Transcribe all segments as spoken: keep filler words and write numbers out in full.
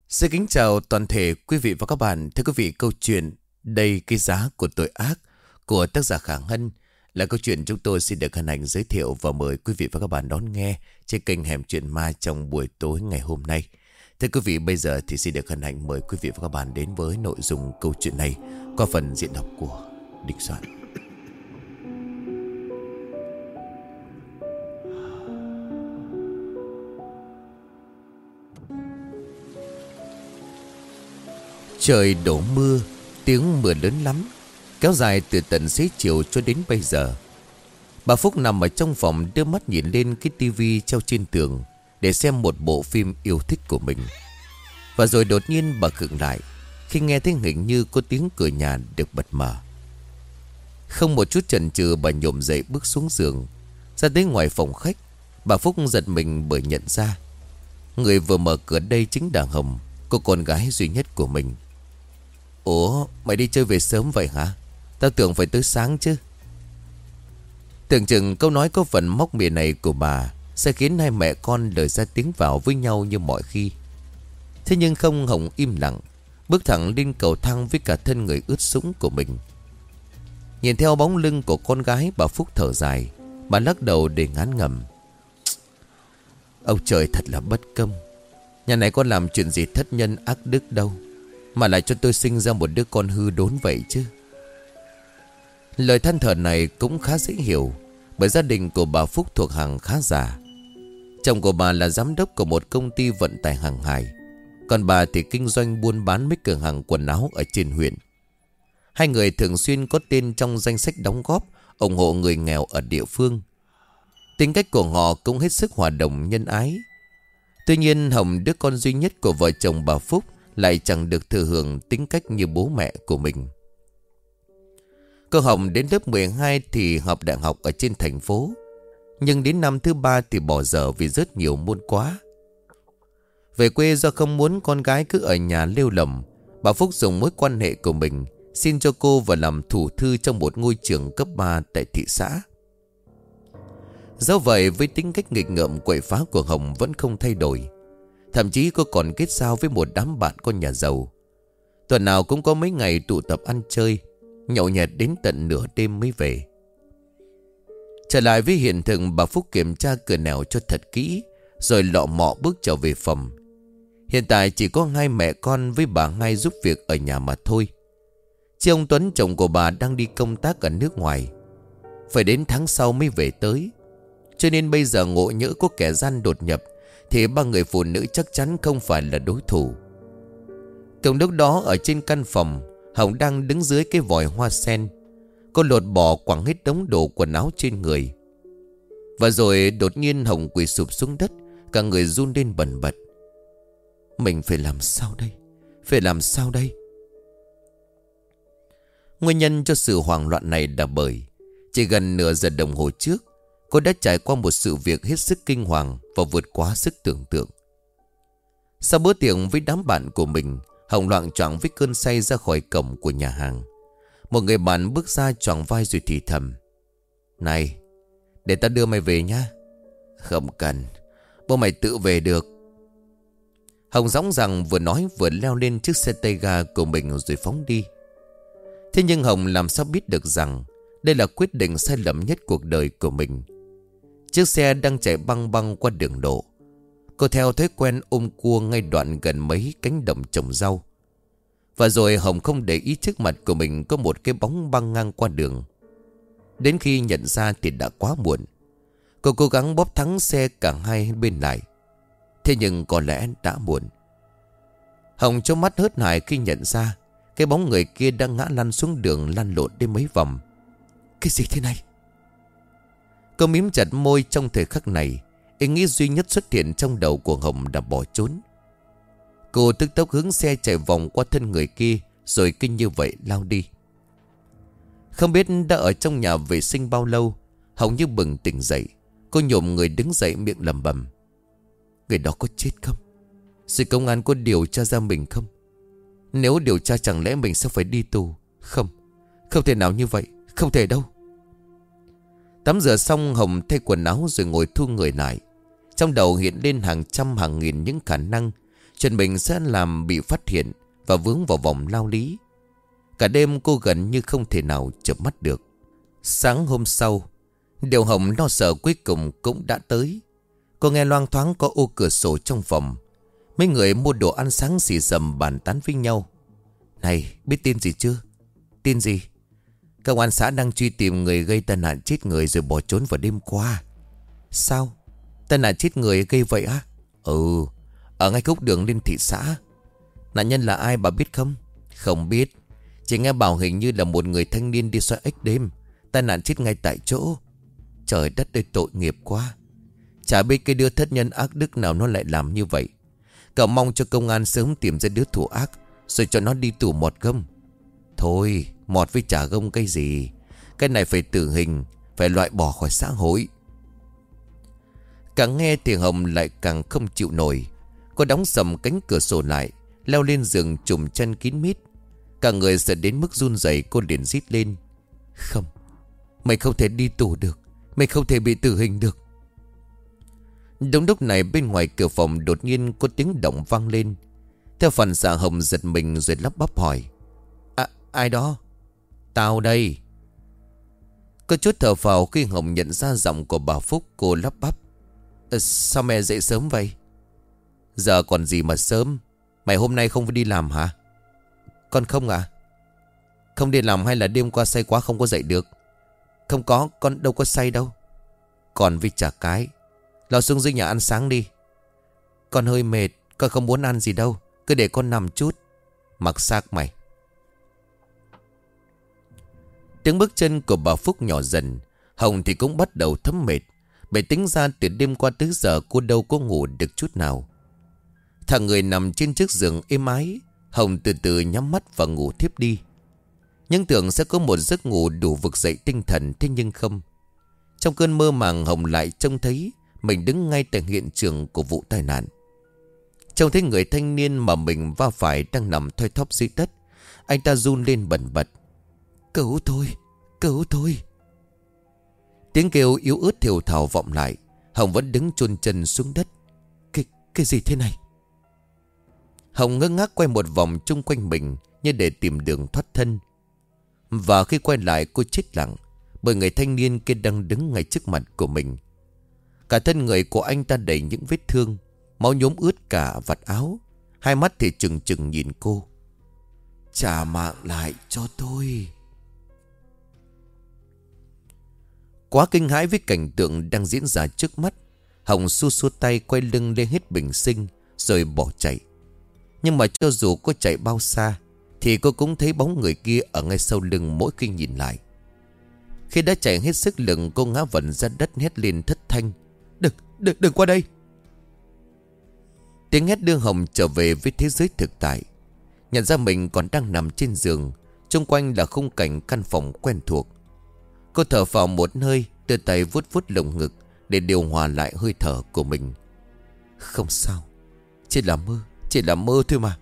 Xin kính chào toàn thể quý vị và các bạn. Thưa quý vị, câu chuyện Đây cái giá của tội ác của tác giả Khả Hân là câu chuyện chúng tôi xin được hân hạnh giới thiệu và mời quý vị và các bạn đón nghe trên kênh Hẻm Chuyện Ma trong buổi tối ngày hôm nay. Thưa quý vị, bây giờ thì xin được hân hạnh mời quý vị và các bạn đến với nội dung câu chuyện này qua phần diễn đọc của Đình Soạn. Trời đổ mưa, tiếng mưa lớn lắm, kéo dài từ tận xế chiều cho đến bây giờ. Bà Phúc nằm ở trong phòng đưa mắt nhìn lên cái tivi treo trên tường để xem một bộ phim yêu thích của mình. Và rồi đột nhiên bà khựng lại khi nghe thấy hình như có tiếng cửa nhà được bật mở. Không một chút chần chừ, bà nhổm dậy bước xuống giường, ra tới ngoài phòng khách. Bà Phúc giật mình bởi nhận ra người vừa mở cửa đây chính là Hồng, cô con gái duy nhất của mình. Ủa, mày đi chơi về sớm vậy hả? Tao tưởng phải tới sáng chứ. Tưởng chừng câu nói có phần móc mỉa này của bà sẽ khiến hai mẹ con lời ra tiếng vào với nhau như mọi khi. Thế nhưng không, Hồng im lặng bước thẳng lên cầu thang với cả thân người ướt sũng của mình. Nhìn theo bóng lưng của con gái, bà Phúc thở dài. Bà lắc đầu để ngán ngẩm. Ông trời thật là bất công. Nhà này con làm chuyện gì thất nhân ác đức đâu mà lại cho tôi sinh ra một đứa con hư đốn vậy chứ. Lời than thở này cũng khá dễ hiểu, bởi gia đình của bà Phúc thuộc hàng khá giả. Chồng của bà là giám đốc của một công ty vận tải hàng hải, còn bà thì kinh doanh buôn bán mấy cửa hàng quần áo ở trên huyện. Hai người thường xuyên có tên trong danh sách đóng góp ủng hộ người nghèo ở địa phương. Tính cách của họ cũng hết sức hòa đồng nhân ái. Tuy nhiên Hồng, đứa con duy nhất của vợ chồng bà Phúc, lại chẳng được thừa hưởng tính cách như bố mẹ của mình. Cô Hồng đến lớp mười hai thì học đại học ở trên thành phố, nhưng đến năm thứ ba thì bỏ dở vì rất nhiều môn quá. Về quê do không muốn con gái cứ ở nhà lêu lỏng, bà Phúc dùng mối quan hệ của mình xin cho cô vào làm thủ thư trong một ngôi trường cấp ba tại thị xã. Dẫu vậy, với tính cách nghịch ngợm quậy phá của Hồng vẫn không thay đổi. Thậm chí cô còn kết giao với một đám bạn con nhà giàu. Tuần nào cũng có mấy ngày tụ tập ăn chơi, nhậu nhẹt đến tận nửa đêm mới về. Trở lại với hiện thực, bà Phúc kiểm tra cửa nẻo cho thật kỹ, rồi lọ mọ bước trở về phòng. Hiện tại chỉ có hai mẹ con với bà hai giúp việc ở nhà mà thôi. Chứ ông Tuấn, chồng của bà, đang đi công tác ở nước ngoài, phải đến tháng sau mới về tới. Cho nên bây giờ ngộ nhỡ có kẻ gian đột nhập thì ba người phụ nữ chắc chắn không phải là đối thủ. Cùng lúc đó, ở trên căn phòng, Hồng đang đứng dưới cái vòi hoa sen. Cô lột bỏ quẳng hết đống đồ quần áo trên người. Và rồi đột nhiên Hồng quỳ sụp xuống đất, cả người run lên bần bật. Mình phải làm sao đây? Phải làm sao đây? Nguyên nhân cho sự hoảng loạn này là bởi chỉ gần nửa giờ đồng hồ trước, cô đã trải qua một sự việc hết sức kinh hoàng và vượt quá sức tưởng tượng. Sau bữa tiệc với đám bạn của mình, Hồng loạng choạng với cơn say ra khỏi cổng của nhà hàng. Một người bạn bước ra choàng vai rồi thì thầm. Này, để ta đưa mày về nhá. Không cần, bố mày tự về được. Hồng dõng dàng vừa nói vừa leo lên chiếc xe tay ga của mình rồi phóng đi. Thế nhưng Hồng làm sao biết được rằng đây là quyết định sai lầm nhất cuộc đời của mình. Chiếc xe đang chạy băng băng qua đường độ. Cô theo thói quen ôm cua ngay đoạn gần mấy cánh đồng trồng rau. Và rồi Hồng không để ý trước mặt của mình có một cái bóng băng ngang qua đường. Đến khi nhận ra thì đã quá muộn. Cô cố gắng bóp thắng xe cả hai bên lại. Thế nhưng có lẽ đã muộn. Hồng cho mắt hớt hải khi nhận ra cái bóng người kia đang ngã lăn xuống đường, lăn lộn đến mấy vòng. Cái gì thế này? Cô mím chặt môi. Trong thời khắc này, ý nghĩ duy nhất xuất hiện trong đầu của Hồng là bỏ trốn. Cô tức tốc hướng xe chạy vòng qua thân người kia, rồi kinh như vậy lao đi. Không biết đã ở trong nhà vệ sinh bao lâu, Hồng như bừng tỉnh dậy. Cô nhổm người đứng dậy, miệng lẩm bẩm. Người đó có chết không? Rồi công an có điều tra ra mình không? Nếu điều tra chẳng lẽ mình sẽ phải đi tù? Không, không thể nào như vậy. Không thể đâu. Tắm rửa xong, Hồng thay quần áo rồi ngồi thu người lại. Trong đầu hiện lên hàng trăm hàng nghìn những khả năng Chuyện mình sẽ làm bị phát hiện và vướng vào vòng lao lý. Cả đêm cô gần như không thể nào chợp mắt được. Sáng hôm sau, điều Hồng lo sợ cuối cùng cũng đã tới. Cô nghe loang thoáng có ô cửa sổ trong phòng. Mấy người mua đồ ăn sáng xì xầm bàn tán với nhau. Này, biết tin gì chưa? Tin gì? Công an xã đang truy tìm người gây tai nạn chết người rồi bỏ trốn vào đêm qua. Sao? Tai nạn chết người gây vậy á? Ừ, ở ngay khúc đường lên thị xã. Nạn nhân là ai bà biết không? Không biết. Chỉ nghe bảo hình như là một người thanh niên đi xoay ếch đêm, tai nạn chết ngay tại chỗ. Trời đất ơi, tội nghiệp quá. Chả biết cái đứa thất nhân ác đức nào nó lại làm như vậy. Cậu mong cho công an sớm tìm ra đứa thủ ác, rồi cho nó đi tù mọt gông. Thôi, mọt với trả gông cái gì? Cái này phải tử hình, phải loại bỏ khỏi xã hội. Càng nghe thì Hồng lại càng không chịu nổi. Cô đóng sầm cánh cửa sổ lại, leo lên giường trùm chân kín mít. Cả người sợ đến mức run rẩy, cô liền rít lên. Không, mày không thể đi tù được, mày không thể bị tử hình được. Đúng lúc này bên ngoài cửa phòng đột nhiên có tiếng động vang lên. Theo phản xạ Hồng giật mình rồi lắp bắp hỏi. À, ai đó? Tao đây. Có chút thở phào khi Hồng nhận ra giọng của bà Phúc. Cô lắp bắp. À, sao mẹ dậy sớm vậy? Giờ còn gì mà sớm? Mày hôm nay không phải đi làm hả? Con không à? Không đi làm hay là đêm qua say quá không có dậy được? Không có, con đâu có say đâu. Còn với chả cái. Lao xuống dưới nhà ăn sáng đi. Con hơi mệt, con không muốn ăn gì đâu. Cứ để con nằm chút. Mặc xác mày. Tiếng bước chân của bà Phúc nhỏ dần. Hồng thì cũng bắt đầu thấm mệt. Bởi tính ra từ đêm qua tới giờ cô đâu có ngủ được chút nào. Thằng người nằm trên chiếc giường êm ái. Hồng từ từ nhắm mắt và ngủ thiếp đi. Nhưng tưởng sẽ có một giấc ngủ đủ vực dậy tinh thần. Thế nhưng không. Trong cơn mơ màng Hồng lại trông thấy mình đứng ngay tại hiện trường của vụ tai nạn. Trông thấy người thanh niên mà mình va phải đang nằm thoi thóp dưới đất. Anh ta run lên bần bật. Cứu tôi, cứu tôi. Tiếng kêu yếu ớt thều thào vọng lại. Hồng vẫn đứng chôn chân xuống đất. Cái, cái gì thế này? Hồng ngơ ngác quay một vòng chung quanh mình như để tìm đường thoát thân. Và khi quay lại cô chết lặng. Bởi người thanh niên kia đang đứng ngay trước mặt của mình. Cả thân người của anh ta đầy những vết thương. Máu nhuốm ướt cả vạt áo. Hai mắt thì trừng trừng nhìn cô. Trả mạng lại cho tôi. Quá kinh hãi với cảnh tượng đang diễn ra trước mắt, Hồng xua xua tay quay lưng lên hết bình sinh rồi bỏ chạy. Nhưng mà cho dù cô chạy bao xa thì cô cũng thấy bóng người kia ở ngay sau lưng mỗi khi nhìn lại. Khi đã chạy hết sức lực, cô ngã vần ra đất hét lên thất thanh. Đừng, đừng, đừng qua đây. Tiếng hét đưa Hồng trở về với thế giới thực tại. Nhận ra mình còn đang nằm trên giường. Xung quanh là khung cảnh căn phòng quen thuộc. Cô thở phào một hơi, đưa tay vuốt vuốt lồng ngực để điều hòa lại hơi thở của mình. Không sao, chỉ là mơ, chỉ là mơ thôi mà.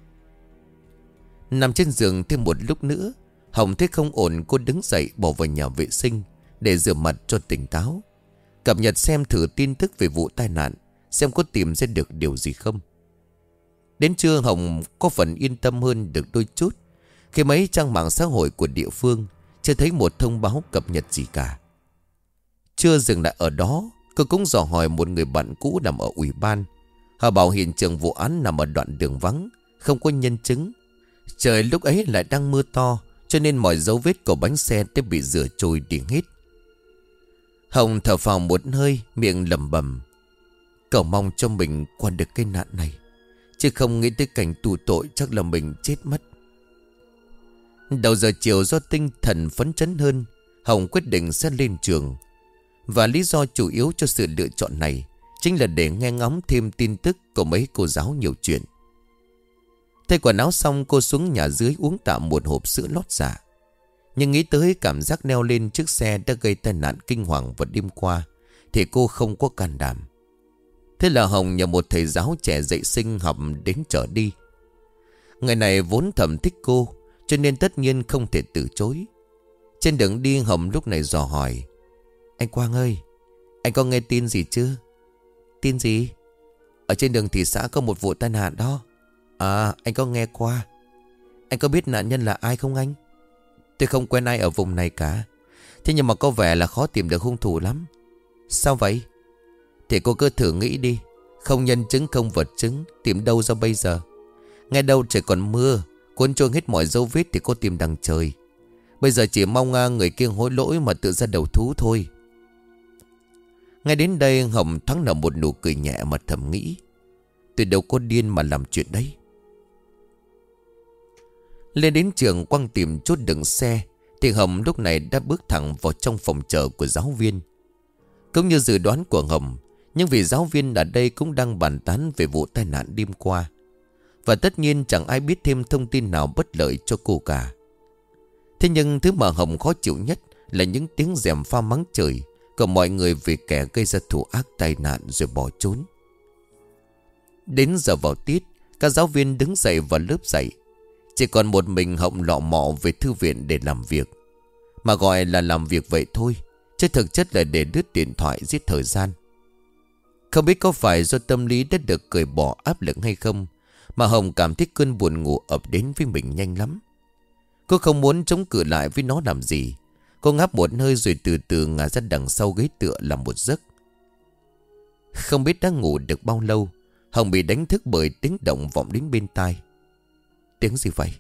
Nằm trên giường thêm một lúc nữa, Hồng thấy không ổn, cô đứng dậy bỏ vào nhà vệ sinh để rửa mặt cho tỉnh táo. Cập nhật xem thử tin tức về vụ tai nạn, xem có tìm ra được điều gì không. Đến trưa Hồng có phần yên tâm hơn được đôi chút, khi mấy trang mạng xã hội của địa phương chưa thấy một thông báo cập nhật gì cả. Chưa dừng lại ở đó, cô cũng dò hỏi một người bạn cũ nằm ở ủy ban. Họ bảo hiện trường vụ án nằm ở đoạn đường vắng, không có nhân chứng. Trời lúc ấy lại đang mưa to, cho nên mọi dấu vết của bánh xe đã bị rửa trôi đi hết. Hồng thở phào một hơi, miệng lẩm bẩm. Cầu mong cho mình qua được cái nạn này, chứ không nghĩ tới cảnh tù tội chắc là mình chết mất. Đầu giờ chiều do tinh thần phấn chấn hơn, Hồng quyết định sẽ lên trường. Và lý do chủ yếu cho sự lựa chọn này chính là để nghe ngóng thêm tin tức của mấy cô giáo nhiều chuyện. Thay quần áo xong, cô xuống nhà dưới uống tạm một hộp sữa lót dạ. Nhưng nghĩ tới cảm giác leo lên chiếc xe đã gây tai nạn kinh hoàng vào đêm qua thì cô không có can đảm. Thế là Hồng nhờ một thầy giáo trẻ dạy sinh học đến chở đi. Người này vốn thầm thích cô, cho nên tất nhiên không thể từ chối. Trên đường đi Hồng lúc này dò hỏi. Anh Quang ơi, anh có nghe tin gì chưa? Tin gì? Ở trên đường thị xã có một vụ tai nạn đó. À, anh có nghe qua. Anh có biết nạn nhân là ai không anh? Tôi không quen ai ở vùng này cả. Thế nhưng mà có vẻ là khó tìm được hung thủ lắm. Sao vậy? Thì cô cứ thử nghĩ đi. Không nhân chứng không vật chứng, tìm đâu ra bây giờ? Nghe đâu trời còn mưa, cuốn trôi hết mọi dấu vết thì cô tìm đằng trời. Bây giờ chỉ mong người kia hối lỗi mà tự ra đầu thú thôi. Ngay đến đây Hồng thoáng nở một nụ cười nhẹ mà thầm nghĩ. Tôi đâu có điên mà làm chuyện đấy. Lên đến trường Quang tìm chốt đựng xe thì Hồng lúc này đã bước thẳng vào trong phòng chờ của giáo viên. Cũng như dự đoán của Hồng, nhưng vì giáo viên ở đây cũng đang bàn tán về vụ tai nạn đêm qua. Và tất nhiên chẳng ai biết thêm thông tin nào bất lợi cho cô cả. Thế nhưng thứ mà Hồng khó chịu nhất là những tiếng gièm pha mắng trời của mọi người vì kẻ gây ra thủ ác tai nạn rồi bỏ trốn. Đến giờ vào tiết, các giáo viên đứng dậy vào lớp dạy. Chỉ còn một mình Hồng lọ mọ về thư viện để làm việc. Mà gọi là làm việc vậy thôi, chứ thực chất là để lướt điện thoại giết thời gian. Không biết có phải do tâm lý đã được cởi bỏ áp lực hay không, mà Hồng cảm thấy cơn buồn ngủ ập đến với mình nhanh lắm. Cô không muốn chống cự lại với nó làm gì. Cô ngáp một hơi rồi từ từ ngả ra đằng sau ghế tựa làm một giấc. Không biết đã ngủ được bao lâu, Hồng bị đánh thức bởi tiếng động vọng đến bên tai. Tiếng gì vậy?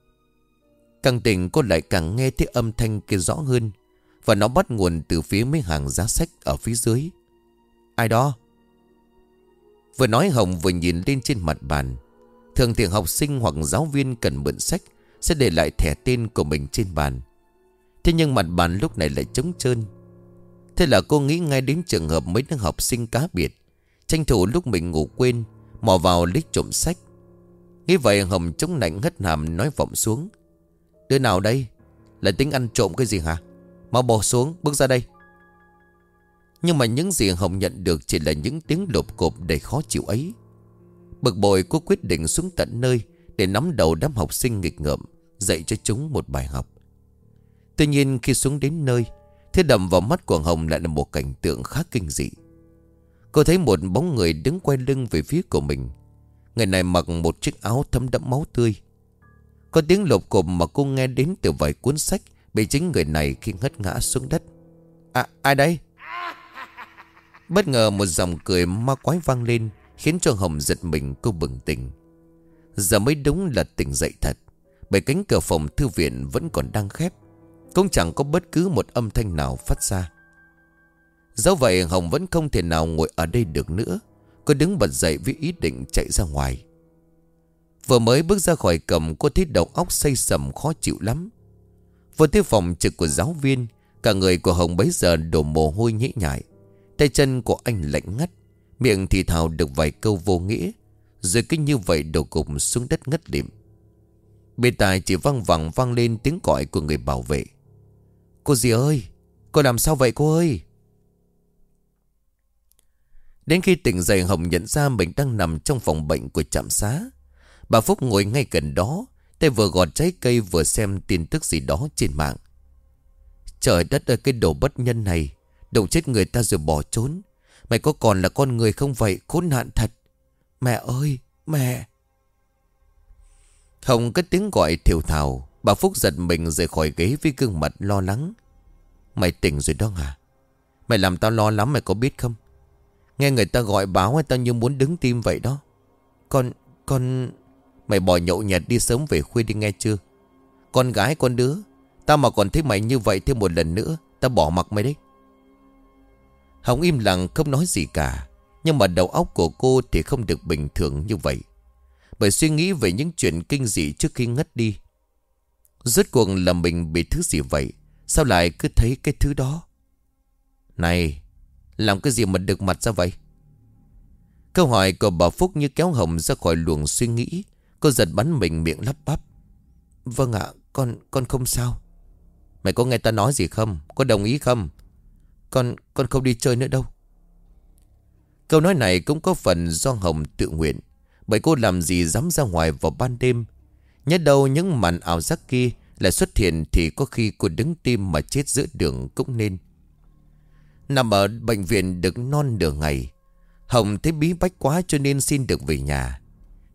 Càng tỉnh cô lại càng nghe thấy âm thanh kia rõ hơn. Và nó bắt nguồn từ phía mấy hàng giá sách ở phía dưới. Ai đó? Vừa nói Hồng vừa nhìn lên trên mặt bàn. Thường thì học sinh hoặc giáo viên cần mượn sách sẽ để lại thẻ tên của mình trên bàn. Thế nhưng mặt bàn lúc này lại trống trơn. Thế là cô nghĩ ngay đến trường hợp mấy đứa học sinh cá biệt tranh thủ lúc mình ngủ quên mò vào lấy trộm sách. Nghĩ vậy Hồng chống nạnh hất hàm nói vọng xuống. Đứa nào đây? Là tính ăn trộm cái gì hả? Mau bỏ xuống, bước ra đây. Nhưng mà những gì Hồng nhận được chỉ là những tiếng lộp cộp đầy khó chịu ấy. Bực bội cô quyết định xuống tận nơi để nắm đầu đám học sinh nghịch ngợm, dạy cho chúng một bài học. Tuy nhiên khi xuống đến nơi, thế đầm vào mắt của Hồng lại là một cảnh tượng khá kinh dị. Cô thấy một bóng người đứng quay lưng về phía của mình. Người này mặc một chiếc áo thấm đẫm máu tươi. Có tiếng lộp cộp mà cô nghe đến từ vài cuốn sách bị chính người này khi ngất ngã xuống đất. À, ai đây? Bất ngờ một dòng cười ma quái vang lên, khiến cho Hồng giật mình. Cô bừng tỉnh. Giờ mới đúng là tỉnh dậy thật, bởi cánh cửa phòng thư viện vẫn còn đang khép, cũng chẳng có bất cứ một âm thanh nào phát ra. Dẫu vậy Hồng vẫn không thể nào ngồi ở đây được nữa. Cô đứng bật dậy với ý định chạy ra ngoài. Vừa mới bước ra khỏi cổng, cô thấy đầu óc say sầm khó chịu lắm. Vừa tới phòng trực của giáo viên, cả người của Hồng bấy giờ đổ mồ hôi nhễ nhại. Tay chân của anh lạnh ngắt, miệng thì thào được vài câu vô nghĩa, rồi cứ như vậy đổ gục xuống đất ngất lịm. Bên tai chỉ văng vẳng vang lên tiếng gọi của người bảo vệ. Cô dì ơi, cô làm sao vậy cô ơi? Đến khi tỉnh dậy Hồng nhận ra mình đang nằm trong phòng bệnh của trạm xá. Bà Phúc ngồi ngay gần đó, tay vừa gọt trái cây vừa xem tin tức gì đó trên mạng. Trời đất ơi, cái đồ bất nhân này đụng chết người ta rồi bỏ trốn. Mày có còn là con người không vậy? Khốn nạn thật. Mẹ ơi, mẹ. Hồng cất tiếng gọi thều thào. Bà Phúc giật mình rời khỏi ghế với gương mặt lo lắng. Mày tỉnh rồi đó hả? Mày làm tao lo lắm mày có biết không? Nghe người ta gọi báo hay tao như muốn đứng tim vậy đó. Con, con... Mày bỏ nhậu nhẹt đi sớm về khuya đi nghe chưa? Con gái con đứa, tao mà còn thấy mày như vậy thêm một lần nữa, tao bỏ mặc mày đấy. Hồng im lặng không nói gì cả. Nhưng mà đầu óc của cô thì không được bình thường như vậy, bởi suy nghĩ về những chuyện kinh dị trước khi ngất đi. Rốt cuộc là mình bị thứ gì vậy? Sao lại cứ thấy cái thứ đó? Này, làm cái gì mà được mặt ra vậy? Câu hỏi của bà Phúc như kéo Hồng ra khỏi luồng suy nghĩ. Cô giật bắn mình miệng lắp bắp. Vâng ạ, con con không sao. Mày có nghe ta nói gì không? Có đồng ý không? Con con không đi chơi nữa đâu. Câu nói này cũng có phần do Hồng tự nguyện, bởi cô làm gì dám ra ngoài vào ban đêm. Nhớ đâu những màn ảo giác kia lại xuất hiện thì có khi cô đứng tim mà chết giữa đường cũng nên. Nằm ở bệnh viện được non nửa ngày, Hồng thấy bí bách quá cho nên xin được về nhà.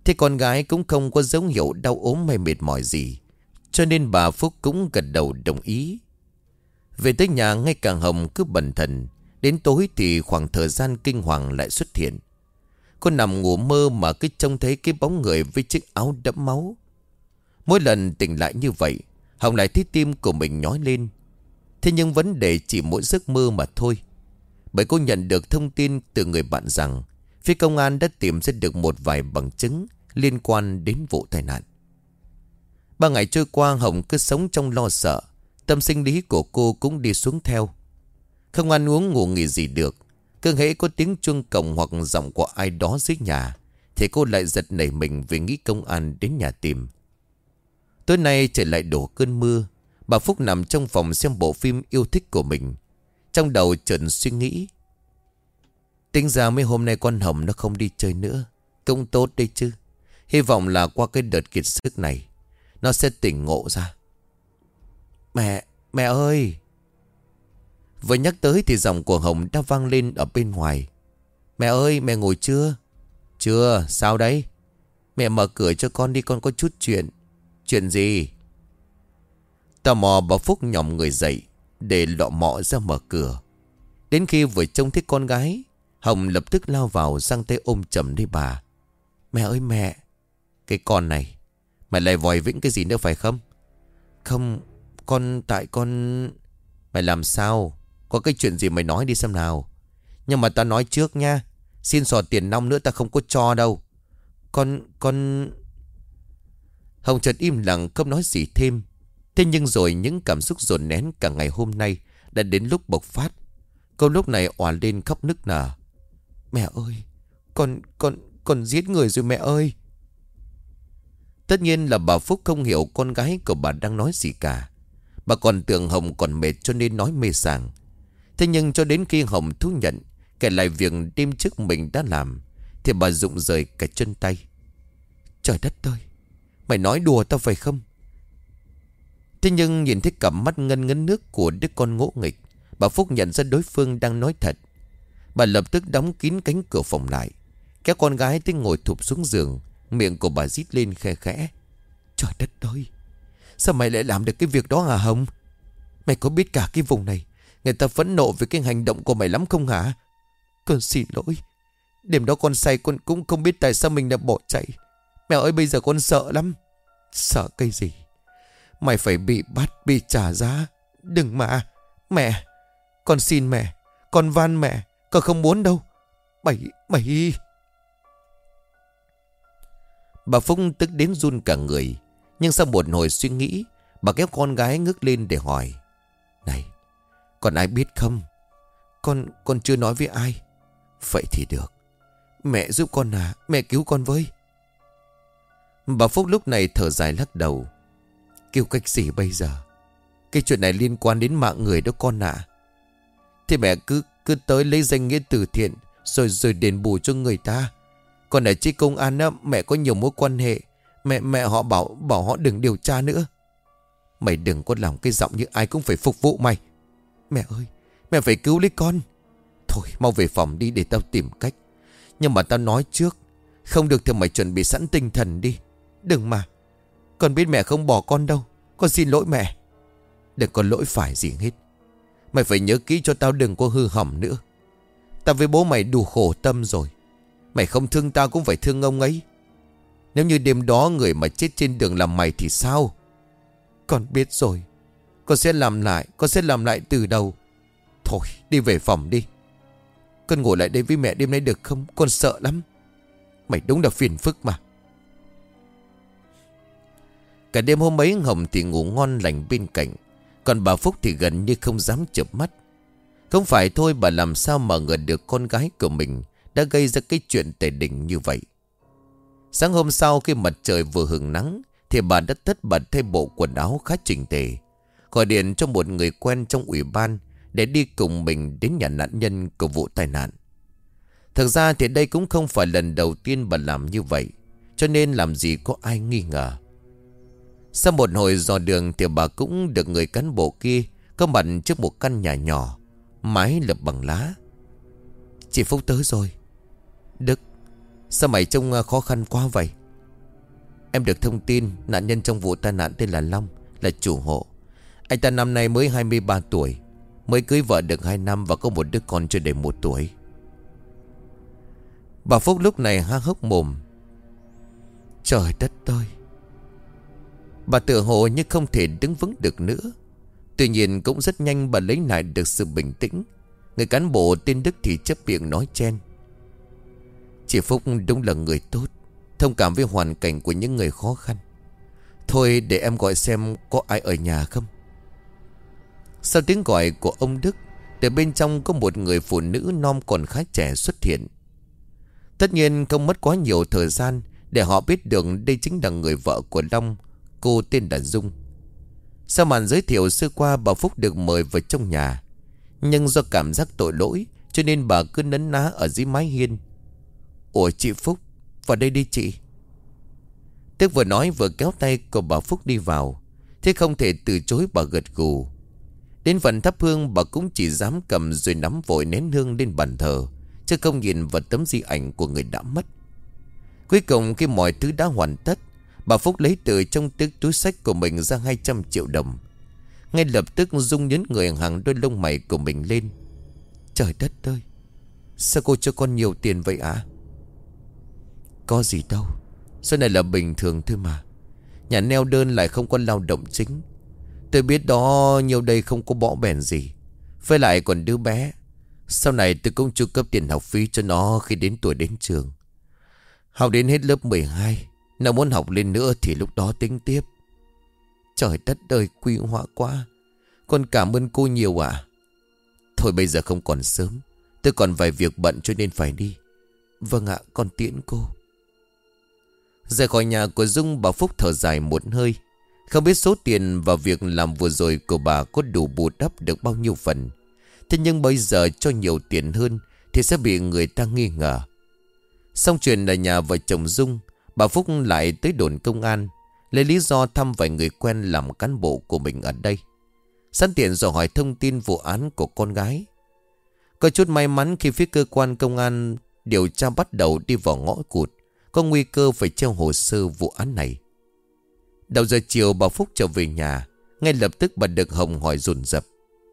Thế con gái cũng không có dấu hiệu đau ốm hay mệt mỏi gì, cho nên bà Phúc cũng gật đầu đồng ý. Về tới nhà ngay càng Hồng cứ bần thần. Đến tối thì khoảng thời gian kinh hoàng lại xuất hiện. Cô nằm ngủ mơ mà cứ trông thấy cái bóng người với chiếc áo đẫm máu. Mỗi lần tỉnh lại như vậy, Hồng lại thấy tim của mình nhói lên. Thế nhưng vấn đề chỉ mỗi giấc mơ mà thôi. Bởi cô nhận được thông tin từ người bạn rằng phía công an đã tìm ra được một vài bằng chứng liên quan đến vụ tai nạn. Ba ngày trôi qua, Hồng cứ sống trong lo sợ. Tâm sinh lý của cô cũng đi xuống theo. Không ăn uống ngủ nghỉ gì được. Cứ hễ có tiếng chuông cổng hoặc giọng của ai đó dưới nhà thì cô lại giật nảy mình vì nghĩ công an đến nhà tìm. Tối nay trời lại đổ cơn mưa. Bà Phúc nằm trong phòng xem bộ phim yêu thích của mình. Trong đầu chợt suy nghĩ, tính ra mấy hôm nay con Hồng nó không đi chơi nữa cũng tốt đấy chứ. Hy vọng là qua cái đợt kiệt sức này nó sẽ tỉnh ngộ ra. Mẹ, mẹ ơi! Vừa nhắc tới thì giọng của Hồng đã vang lên ở bên ngoài. Mẹ ơi, mẹ ngồi chưa? Chưa, sao đấy? Mẹ mở cửa cho con đi, con có chút chuyện. Chuyện gì? Tò mò bà Phúc nhòm người dậy để lọ mọ ra mở cửa. Đến khi vừa trông thấy con gái, Hồng lập tức lao vào giang tay ôm chầm lấy bà. Mẹ ơi mẹ! Cái con này, mày lại vòi vĩnh cái gì nữa phải không? Không, con tại con... Mày làm sao? Có cái chuyện gì mày nói đi xem nào. Nhưng mà ta nói trước nha, xin xỏ tiền nong nữa ta không có cho đâu. Con... con... Hồng chợt im lặng không nói gì thêm. Thế nhưng rồi những cảm xúc dồn nén cả ngày hôm nay đã đến lúc bộc phát. Cô lúc này òa lên khóc nức nở. Mẹ ơi! Con... con... con giết người rồi mẹ ơi! Tất nhiên là bà Phúc không hiểu con gái của bà đang nói gì cả. Bà còn tưởng Hồng còn mệt cho nên nói mê sảng. Thế nhưng cho đến khi Hồng thú nhận kể lại việc đêm trước mình đã làm thì bà rụng rời cả chân tay. Trời đất ơi! Mày nói đùa tao phải không? Thế nhưng nhìn thấy cặp mắt ngân ngấn nước của đứa con ngỗ nghịch, bà Phúc nhận ra đối phương đang nói thật. Bà lập tức đóng kín cánh cửa phòng lại, kéo con gái tới ngồi thụp xuống giường. Miệng của bà rít lên khe khẽ. Trời đất ơi! Sao mày lại làm được cái việc đó hả Hồng? Mày có biết cả cái vùng này người ta phẫn nộ với cái hành động của mày lắm không hả? Con xin lỗi. Đêm đó con say, con cũng không biết tại sao mình đã bỏ chạy. Mẹ ơi, bây giờ con sợ lắm. Sợ cái gì? Mày phải bị bắt, bị trả giá. Đừng mà. Mẹ! Con xin mẹ. Con van mẹ. Con không muốn đâu. Mày... mày... Bà Phúc tức đến run cả người. Nhưng sau một hồi suy nghĩ, bà kéo con gái ngước lên để hỏi. Này, còn ai biết không? Con con chưa nói với ai. Vậy thì được. Mẹ giúp con à, mẹ cứu con với. Bà Phúc lúc này thở dài lắc đầu. Kêu cách gì bây giờ? Cái chuyện này liên quan đến mạng người đó con ạ. À. Thì mẹ cứ cứ tới lấy danh nghĩa từ thiện rồi rồi đền bù cho người ta. Còn ở trên công an á, mẹ có nhiều mối quan hệ. Mẹ mẹ họ bảo bảo họ đừng điều tra nữa. Mày đừng có làm cái giọng như ai cũng phải phục vụ mày. Mẹ ơi, mẹ phải cứu lấy con. Thôi mau về phòng đi để tao tìm cách. Nhưng mà tao nói trước, không được thì mày chuẩn bị sẵn tinh thần đi. Đừng mà. Con biết mẹ không bỏ con đâu. Con xin lỗi mẹ. Đừng có lỗi phải gì hết. Mày phải nhớ kỹ cho tao đừng có hư hỏng nữa. Tao với bố mày đủ khổ tâm rồi. Mày không thương tao cũng phải thương ông ấy. Nếu như đêm đó người mà chết trên đường là mày thì sao? Con biết rồi. Con sẽ làm lại. Con sẽ làm lại từ đầu. Thôi đi về phòng đi. Con ngồi lại đây với mẹ đêm nay được không? Con sợ lắm. Mày đúng là phiền phức mà. Cả đêm hôm ấy Hồng thì ngủ ngon lành bên cạnh. Còn bà Phúc thì gần như không dám chợp mắt. Không phải thôi, bà làm sao mà ngờ được con gái của mình đã gây ra cái chuyện tề đình như vậy. Sáng hôm sau khi mặt trời vừa hừng nắng thì bà đã tất bật thay bộ quần áo khá chỉnh tề, gọi điện cho một người quen trong ủy ban để đi cùng mình đến nhà nạn nhân của vụ tai nạn. Thực ra thì đây cũng không phải lần đầu tiên bà làm như vậy, cho nên làm gì có ai nghi ngờ. Sau một hồi dò đường thì bà cũng được người cán bộ kia có mặt trước một căn nhà nhỏ, mái lợp bằng lá. Chị Phúc tới rồi. Đức, sao mày trông khó khăn quá vậy? Em được thông tin nạn nhân trong vụ tai nạn tên là Long, là chủ hộ. Anh ta năm nay mới hai mươi ba tuổi, mới cưới vợ được hai năm và có một đứa con chưa đầy một tuổi. Bà Phúc lúc này há hốc mồm. Trời đất ơi! Bà tự hồ như không thể đứng vững được nữa. Tuy nhiên cũng rất nhanh bà lấy lại được sự bình tĩnh. Người cán bộ tên Đức thì chấp miệng nói chen. Chị Phúc đúng là người tốt, thông cảm với hoàn cảnh của những người khó khăn. Thôi để em gọi xem có ai ở nhà không. Sau tiếng gọi của ông Đức, từ bên trong có một người phụ nữ non còn khá trẻ xuất hiện. Tất nhiên không mất quá nhiều thời gian để họ biết được đây chính là người vợ của Long. Cô tên là Dung. Sau màn giới thiệu sơ qua, bà Phúc được mời vào trong nhà. Nhưng do cảm giác tội lỗi cho nên bà cứ nấn ná ở dưới mái hiên. Ủa chị Phúc, vào đây đi chị. Tức vừa nói vừa kéo tay của bà Phúc đi vào. Thế không thể từ chối, bà gật gù. Đến phần thắp hương bà cũng chỉ dám cầm rồi nắm vội nén hương lên bàn thờ, chứ không nhìn vào tấm di ảnh của người đã mất. Cuối cùng khi mọi thứ đã hoàn tất, bà Phúc lấy từ trong túi túi xách của mình ra hai trăm triệu đồng. Ngay lập tức Dung nhấn người hàng đôi lông mày của mình lên. Trời đất ơi! Sao cô cho con nhiều tiền vậy ạ? À? Có gì đâu, số này là bình thường thôi mà. Nhà neo đơn lại không có lao động chính. Tôi biết đó, nhiều đây không có bỏ bèn gì. Với lại còn đứa bé, sau này tôi cũng chu cấp tiền học phí cho nó khi đến tuổi đến trường. Học đến hết lớp mười hai, nó muốn học lên nữa thì lúc đó tính tiếp. Trời đất ơi, quý hóa quá. Con cảm ơn cô nhiều ạ. À? Thôi bây giờ không còn sớm, tôi còn vài việc bận cho nên phải đi. Vâng ạ, con tiễn cô. Rời khỏi nhà của Dung, bà Phúc thở dài một hơi. Không biết số tiền và việc làm vừa rồi của bà có đủ bù đắp được bao nhiêu phần. Thế nhưng bây giờ cho nhiều tiền hơn thì sẽ bị người ta nghi ngờ. Xong chuyện ở nhà vợ chồng Dung, bà Phúc lại tới đồn công an, lấy lý do thăm vài người quen làm cán bộ của mình ở đây. Sẵn tiện dò hỏi thông tin vụ án của con gái. Có chút may mắn khi phía cơ quan công an điều tra bắt đầu đi vào ngõ cụt, có nguy cơ phải treo hồ sơ vụ án này. Đầu giờ chiều bà Phúc trở về nhà. Ngay lập tức bà được Hồng hỏi dồn dập.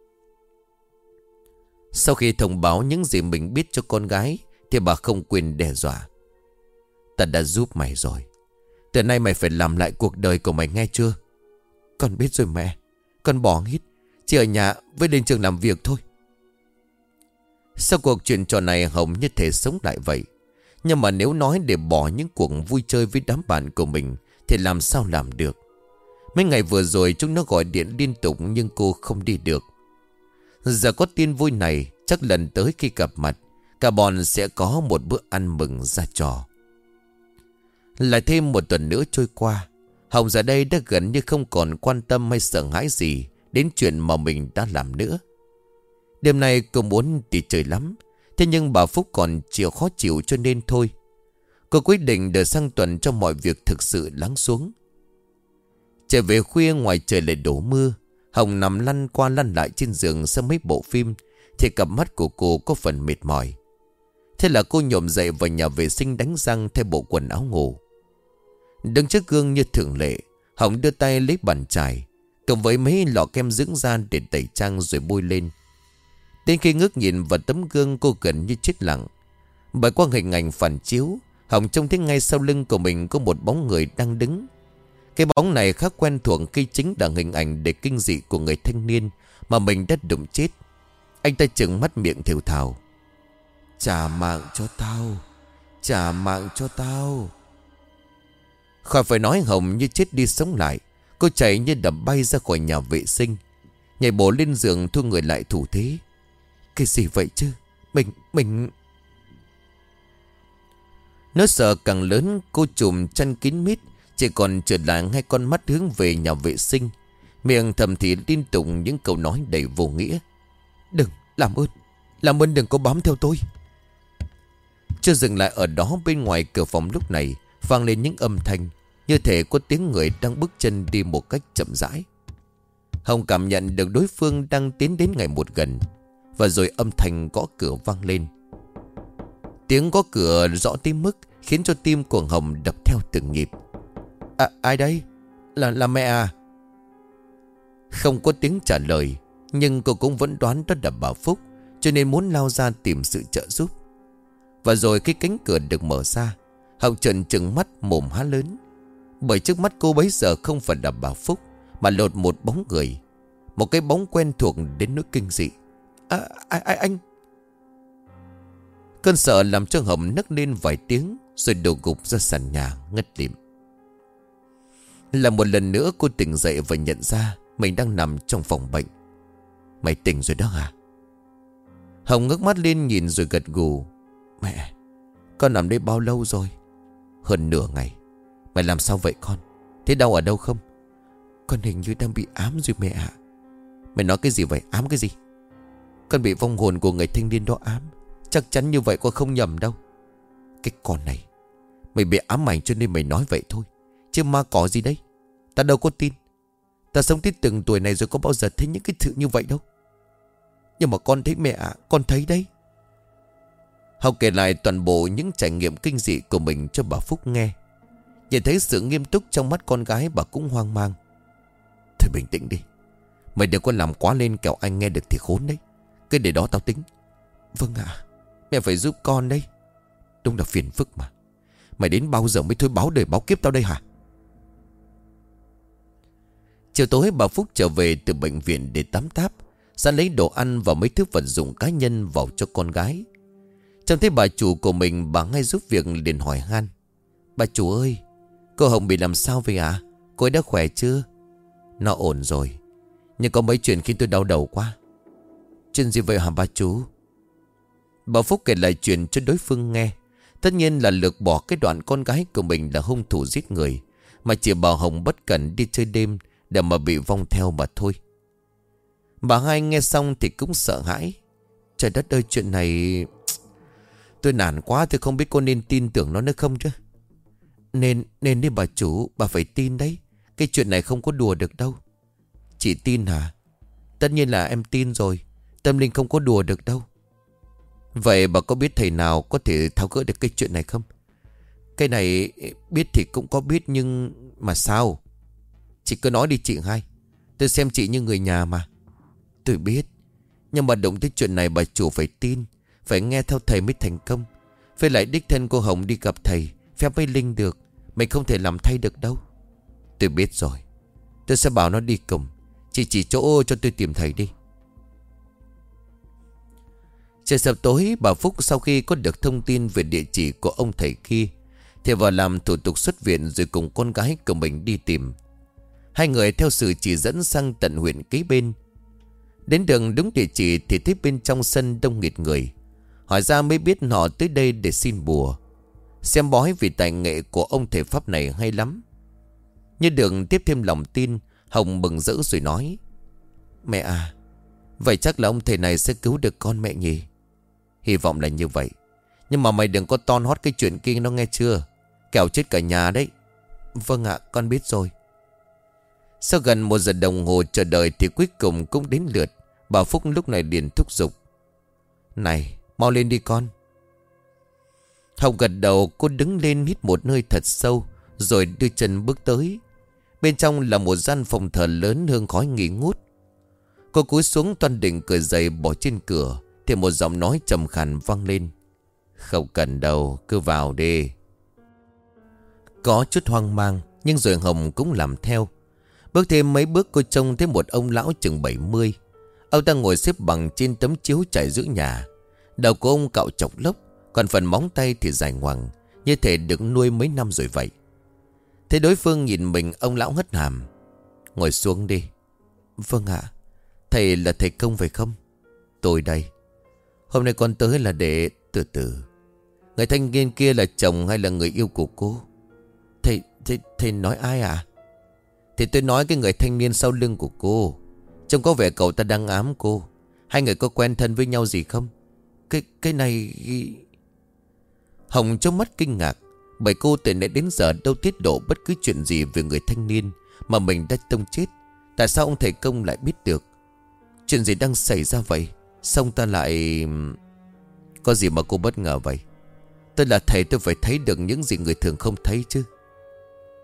Sau khi thông báo những gì mình biết cho con gái thì bà không quên đe dọa. Ta đã giúp mày rồi, từ nay mày phải làm lại cuộc đời của mày, nghe chưa? Con biết rồi mẹ. Con bỏ hết, chỉ ở nhà với lên trường làm việc thôi. Sau cuộc chuyện trò này Hồng như thể sống lại vậy. Nhưng mà nếu nói để bỏ những cuộc vui chơi với đám bạn của mình thì làm sao làm được. Mấy ngày vừa rồi chúng nó gọi điện liên tục nhưng cô không đi được. Giờ có tin vui này, chắc lần tới khi gặp mặt cả bọn sẽ có một bữa ăn mừng ra trò. Lại thêm một tuần nữa trôi qua, Hồng giờ đây đã gần như không còn quan tâm hay sợ hãi gì đến chuyện mà mình đã làm nữa. Đêm nay cô muốn đi chơi lắm, thế nhưng bà Phúc còn chịu khó chịu cho nên thôi. Cô quyết định đợi sang tuần cho mọi việc thực sự lắng xuống. Trở về khuya ngoài trời lại đổ mưa, Hồng nằm lăn qua lăn lại trên giường xem mấy bộ phim thì cặp mắt của cô có phần mệt mỏi. Thế là cô nhổm dậy vào nhà vệ sinh đánh răng thay bộ quần áo ngủ. Đứng trước gương như thường lệ, Hồng đưa tay lấy bàn chải cộng với mấy lọ kem dưỡng da để tẩy trang rồi bôi lên. Đến khi ngước nhìn vào tấm gương, cô gần như chết lặng. Bởi qua hình ảnh phản chiếu, Hồng trông thấy ngay sau lưng của mình có một bóng người đang đứng. Cái bóng này khá quen thuộc khi chính là hình ảnh để kinh dị của người thanh niên mà mình đã đụng chết. Anh ta trừng mắt miệng thều thào. Trả mạng cho tao, trả mạng cho tao. Khỏi phải nói, Hồng như chết đi sống lại. Cô chạy như đập bay ra khỏi nhà vệ sinh, nhảy bổ lên giường thu người lại thủ thế. Cái gì vậy chứ? Mình, mình... Nó sợ càng lớn, cô trùm chăn kín mít, chỉ còn trở lại hai con mắt hướng về nhà vệ sinh, miệng thầm thì liên tục những câu nói đầy vô nghĩa. Đừng, làm ơn, làm ơn đừng có bám theo tôi. Chưa dừng lại ở đó, bên ngoài cửa phòng lúc này vang lên những âm thanh như thể có tiếng người đang bước chân đi một cách chậm rãi. Hồng cảm nhận được đối phương đang tiến đến ngày một gần. Và rồi âm thanh gõ cửa vang lên. Tiếng gõ cửa rõ tới mức khiến cho tim của Hồng đập theo từng nhịp. À, ai đây? Là là mẹ à? Không có tiếng trả lời, nhưng cô cũng vẫn đoán đó là bà Phúc, cho nên muốn lao ra tìm sự trợ giúp. Và rồi cái cánh cửa được mở ra, Hậu trợn trừng mắt mồm há lớn. Bởi trước mắt cô bấy giờ không phải là bà Phúc, mà lột một bóng người. Một cái bóng quen thuộc đến nỗi kinh dị. À, à, à anh. Cơn sợ làm cho Hồng nấc lên vài tiếng, rồi đổ gục ra sàn nhà ngất lịm. Là một lần nữa cô tỉnh dậy và nhận ra mình đang nằm trong phòng bệnh. Mày tỉnh rồi đó hả? Hồng ngước mắt lên nhìn rồi gật gù. Mẹ, con nằm đây bao lâu rồi? Hơn nửa ngày. Mày làm sao vậy con? Thế đau ở đâu không? Con hình như đang bị ám rồi mẹ ạ. Mày nói cái gì vậy? Ám cái gì? Con bị vong hồn của người thanh niên đó ám. Chắc chắn như vậy con không nhầm đâu. Cái con này, mày bị ám ảnh cho nên mày nói vậy thôi, chứ ma cỏ gì đấy. Ta đâu có tin. Ta sống tới từng tuổi này rồi có bao giờ thấy những cái sự như vậy đâu. Nhưng mà con thấy mẹ ạ, con thấy đấy. Hậu kể lại toàn bộ những trải nghiệm kinh dị của mình cho bà Phúc nghe. Nhìn thấy sự nghiêm túc trong mắt con gái, bà cũng hoang mang. Thôi bình tĩnh đi, mày đừng có làm quá lên, kẻo anh nghe được thì khốn đấy. Cái để đó tao tính. Vâng ạ, mẹ phải giúp con đấy. Đúng là phiền phức mà. Mày đến bao giờ mới thôi báo đời báo kiếp tao đây hả? Chiều tối bà Phúc trở về từ bệnh viện để tắm táp, ra lấy đồ ăn và mấy thứ vật dụng cá nhân vào cho con gái. Trông thấy bà chủ của mình, bà ngay giúp việc liền hỏi han. Bà chủ ơi, cô Hồng bị làm sao vậy ạ? À? Cô ấy đã khỏe chưa? Nó ổn rồi, nhưng có mấy chuyện khiến tôi đau đầu quá. Chuyện gì vậy hả bà chủ? Bà Phúc kể lại chuyện cho đối phương nghe. Tất nhiên là lược bỏ cái đoạn con gái của mình là hung thủ giết người, mà chỉ bà Hồng bất cẩn đi chơi đêm để mà bị vong theo mà thôi. Bà hai nghe xong thì cũng sợ hãi. Trời đất ơi, chuyện này tôi nản quá, tôi không biết cô nên tin tưởng nó nữa không chứ. Nên, nên đi bà chủ, bà phải tin đấy. Cái chuyện này không có đùa được đâu. Chị tin hả? Tất nhiên là em tin rồi. Tâm linh không có đùa được đâu. Vậy bà có biết thầy nào có thể tháo gỡ được cái chuyện này không? Cái này biết thì cũng có biết, nhưng mà sao? Chị cứ nói đi chị hai. Tôi xem chị như người nhà mà. Tôi biết, nhưng mà động tới chuyện này bà chủ phải tin, phải nghe theo thầy mới thành công. Phải lại đích thân cô Hồng đi gặp thầy, phép mới linh được. Mình không thể làm thay được đâu. Tôi biết rồi, tôi sẽ bảo nó đi cùng. Chị chỉ chỗ cho tôi tìm thầy đi. Trời sập tối, bà Phúc sau khi có được thông tin về địa chỉ của ông thầy kia thì vào làm thủ tục xuất viện, rồi cùng con gái của mình đi tìm. Hai người theo sự chỉ dẫn sang tận huyện kế bên. Đến đường đúng địa chỉ thì thấy bên trong sân đông nghịt người. Hỏi ra mới biết họ tới đây để xin bùa, xem bói, vì tài nghệ của ông thầy pháp này hay lắm. Như đường tiếp thêm lòng tin, Hồng mừng rỡ rồi nói. Mẹ à, vậy chắc là ông thầy này sẽ cứu được con mẹ nhỉ? Hy vọng là như vậy. Nhưng mà mày đừng có ton hót cái chuyện kia nó nghe chưa? Kẻo chết cả nhà đấy. Vâng ạ, con biết rồi. Sau gần một giờ đồng hồ chờ đợi thì cuối cùng cũng đến lượt. Bà Phúc lúc này liền thúc giục. Này, mau lên đi con. Hồng gật đầu, cô đứng lên hít một hơi thật sâu, rồi đưa chân bước tới. Bên trong là một gian phòng thờ lớn hương khói nghi ngút. Cô cúi xuống toan định cởi giày bỏ trên cửa thì một giọng nói trầm khàn vang lên. Không cần đâu, cứ vào đi. Có chút hoang mang, nhưng rồi Hồng cũng làm theo. Bước thêm mấy bước cô trông thấy một ông lão chừng bảy mươi. Ông đang ngồi xếp bằng trên tấm chiếu trải giữa nhà. Đầu của ông cạo chọc lốc, còn phần móng tay thì dài ngoằng, như thể được nuôi mấy năm rồi vậy. Thế đối phương nhìn mình, ông lão hất hàm. Ngồi xuống đi. Vâng ạ. Thầy là thầy Công phải không? Tôi đây. Hôm nay con tới là để từ từ. Người thanh niên kia là chồng hay là người yêu của cô? Thầy, thầy, thầy nói ai à? Thì tôi nói cái người thanh niên sau lưng của cô. Trông có vẻ cậu ta đang ám cô. Hai người có quen thân với nhau gì không? Cái, cái này... Hồng trong mắt kinh ngạc, bởi cô từ nãy đến giờ đâu tiết lộ bất cứ chuyện gì về người thanh niên mà mình đã tông chết. Tại sao ông thầy Công lại biết được? Chuyện gì đang xảy ra vậy? Xong ta lại... Có gì mà cô bất ngờ vậy? Tôi là thầy, tôi phải thấy được những gì người thường không thấy chứ.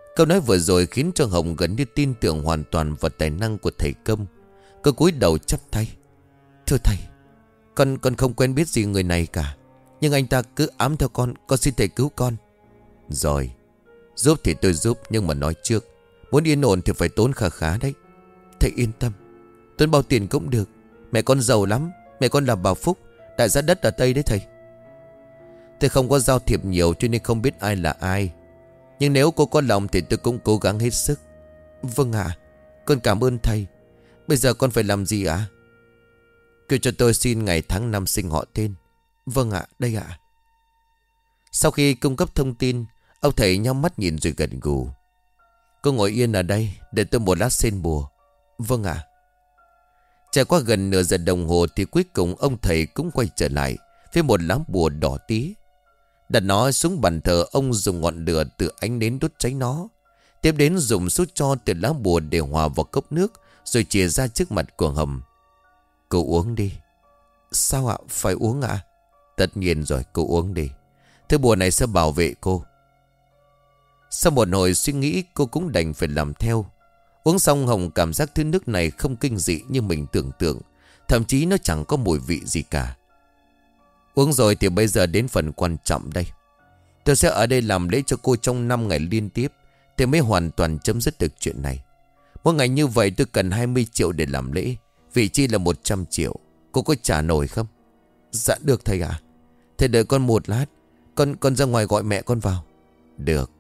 Câu nói vừa rồi khiến cho Hồng gần như tin tưởng hoàn toàn vào tài năng của thầy Công. Cô cúi đầu chắp tay. Thưa thầy, Con con không quen biết gì người này cả, nhưng anh ta cứ ám theo con. Con xin thầy cứu con. Rồi, giúp thì tôi giúp, nhưng mà nói trước, muốn yên ổn thì phải tốn khá khá đấy. Thầy yên tâm, tốn bao tiền cũng được. Mẹ con giàu lắm. Mẹ con là bà Phúc, đại gia đất ở Tây đấy thầy. Tôi không có giao thiệp nhiều cho nên không biết ai là ai, nhưng nếu cô có lòng thì tôi cũng cố gắng hết sức. Vâng ạ, con cảm ơn thầy. Bây giờ con phải làm gì ạ? À? Kêu cho tôi xin ngày tháng năm sinh họ tên. Vâng ạ, đây ạ. Sau khi cung cấp thông tin, ông thầy nhắm mắt nhìn rồi gật gù. Cô ngồi yên ở đây để tôi một lát xin bùa. Vâng ạ. Trải qua gần nửa giờ đồng hồ thì cuối cùng ông thầy cũng quay trở lại với một lá bùa đỏ tí. Đặt nó xuống bàn thờ, ông dùng ngọn lửa từ ánh nến đốt cháy nó. Tiếp đến dùng sút tro từ lá bùa để hòa vào cốc nước, rồi chìa ra trước mặt của Hồng. Cô uống đi. Sao ạ? Phải uống ạ? Tất nhiên rồi, cô uống đi. Thứ bùa này sẽ bảo vệ cô. Sau một hồi suy nghĩ, cô cũng đành phải làm theo. Uống xong Hồng cảm giác thứ nước này không kinh dị như mình tưởng tượng. Thậm chí nó chẳng có mùi vị gì cả. Uống rồi thì bây giờ đến phần quan trọng đây. Tôi sẽ ở đây làm lễ cho cô trong năm ngày liên tiếp, thì mới hoàn toàn chấm dứt được chuyện này. Mỗi ngày như vậy tôi cần hai mươi triệu để làm lễ. Vị chi là một trăm triệu. Cô có trả nổi không? Dạ được thầy ạ. Thầy đợi con một lát. Con con ra ngoài gọi mẹ con vào. Được.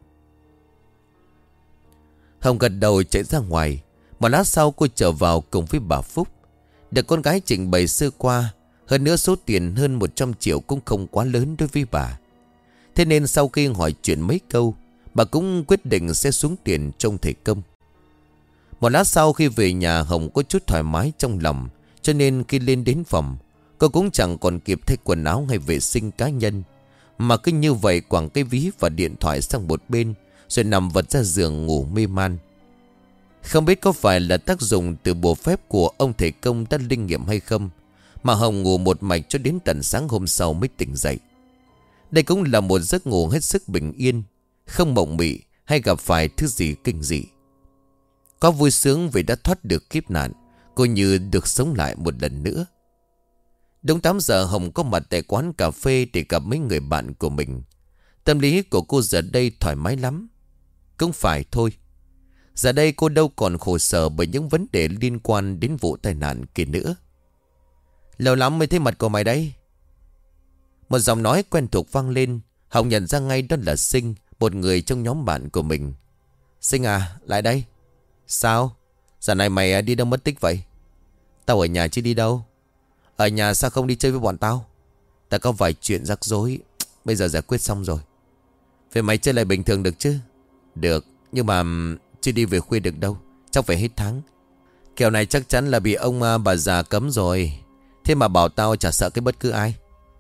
Hồng gật đầu chạy ra ngoài. Một lát sau cô trở vào cùng với bà Phúc. Được con gái trình bày sơ qua. Hơn nữa số tiền hơn một trăm triệu cũng không quá lớn đối với bà. Thế nên sau khi hỏi chuyện mấy câu, bà cũng quyết định sẽ xuống tiền trông thầy Công. Một lát sau khi về nhà, Hồng có chút thoải mái trong lòng, cho nên khi lên đến phòng, cô cũng chẳng còn kịp thay quần áo hay vệ sinh cá nhân, mà cứ như vậy quẳng cái ví và điện thoại sang một bên, rồi nằm vật ra giường ngủ mê man. Không biết có phải là tác dụng từ bùa phép của ông thầy Công đã linh nghiệm hay không, mà Hồng ngủ một mạch cho đến tận sáng hôm sau mới tỉnh dậy. Đây cũng là một giấc ngủ hết sức bình yên, không mộng mị hay gặp phải thứ gì kinh dị. Có vui sướng vì đã thoát được kiếp nạn, cô như được sống lại một lần nữa. Đúng tám giờ Hồng có mặt tại quán cà phê để gặp mấy người bạn của mình. Tâm lý của cô giờ đây thoải mái lắm. Cũng phải thôi, giờ đây cô đâu còn khổ sở bởi những vấn đề liên quan đến vụ tai nạn kia nữa. Lâu lắm mới thấy mặt của mày đấy. Một giọng nói quen thuộc vang lên. Hồng nhận ra ngay đó là Sinh, một người trong nhóm bạn của mình. Sinh à, lại đây. Sao? Giờ này mày đi đâu mất tích vậy? Tao ở nhà chứ đi đâu. Ở nhà sao không đi chơi với bọn tao? Tao có vài chuyện rắc rối, bây giờ giải quyết xong rồi. Vậy mày chơi lại bình thường được chứ? Được, nhưng mà chưa đi về khuya được đâu. Chắc phải hết tháng. Kèo này chắc chắn là bị ông bà già cấm rồi. Thế mà bảo tao chả sợ cái bất cứ ai.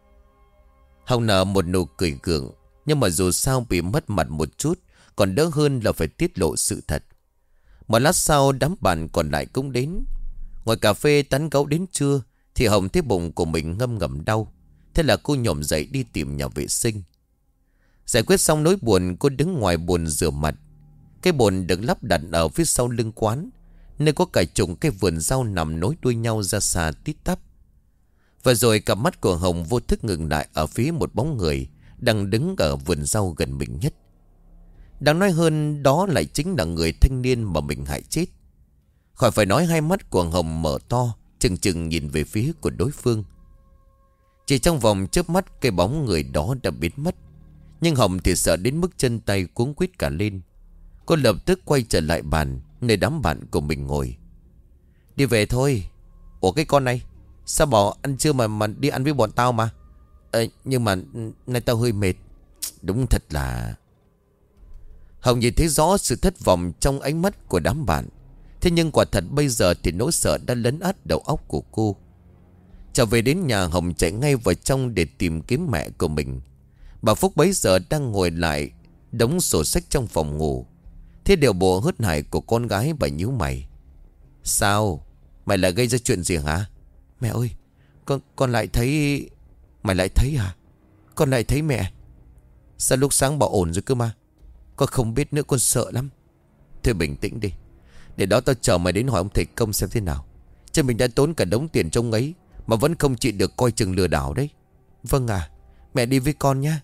Hồng nở một nụ cười gượng. Nhưng mà dù sao bị mất mặt một chút, còn đỡ hơn là phải tiết lộ sự thật. Một lát sau đám bạn còn lại cũng đến. Ngồi cà phê tán gẫu đến trưa thì Hồng thấy bụng của mình ngâm ngầm đau. Thế là cô nhổm dậy đi tìm nhà vệ sinh. Giải quyết xong nỗi buồn, cô đứng ngoài bồn rửa mặt. Cái bồn được lắp đặt ở phía sau lưng quán, nơi có cả chục cái vườn rau nằm nối đuôi nhau ra xa tít tắp. Và rồi cặp mắt của Hồng vô thức ngừng lại ở phía một bóng người đang đứng ở vườn rau gần mình nhất. Đáng nói hơn, đó lại chính là người thanh niên mà mình hại chết. Khỏi phải nói, hai mắt của Hồng mở to, chừng chừng nhìn về phía của đối phương. Chỉ trong vòng chớp mắt, cái bóng người đó đã biến mất. Nhưng Hồng thì sợ đến mức chân tay cuống quýt cả lên. Cô lập tức quay trở lại bàn nơi đám bạn của mình ngồi. Đi về thôi. Ủa cái con này, sao bỏ ăn trưa mà mà đi ăn với bọn tao mà? Ờ, nhưng mà nay tao hơi mệt. Đúng thật là... Hồng nhìn thấy rõ sự thất vọng trong ánh mắt của đám bạn. Thế nhưng quả thật bây giờ thì nỗi sợ đã lấn át đầu óc của cô. Trở về đến nhà, Hồng chạy ngay vào trong để tìm kiếm mẹ của mình. Bà Phúc bấy giờ đang ngồi lại đống sổ sách trong phòng ngủ. Thế điều bộ hớt hải của con gái, bà nhíu mày. Sao? Mày lại gây ra chuyện gì hả? Mẹ ơi, con con lại thấy... Mày lại thấy à? Con lại thấy mẹ. Sao lúc sáng bảo ổn rồi cơ mà? Con không biết nữa, con sợ lắm. Thôi bình tĩnh đi. Để đó tao chờ mày đến hỏi ông thầy Công xem thế nào. Chứ mình đã tốn cả đống tiền trong ấy mà vẫn không chịu được coi chừng lừa đảo đấy. Vâng à, mẹ đi với con nhé.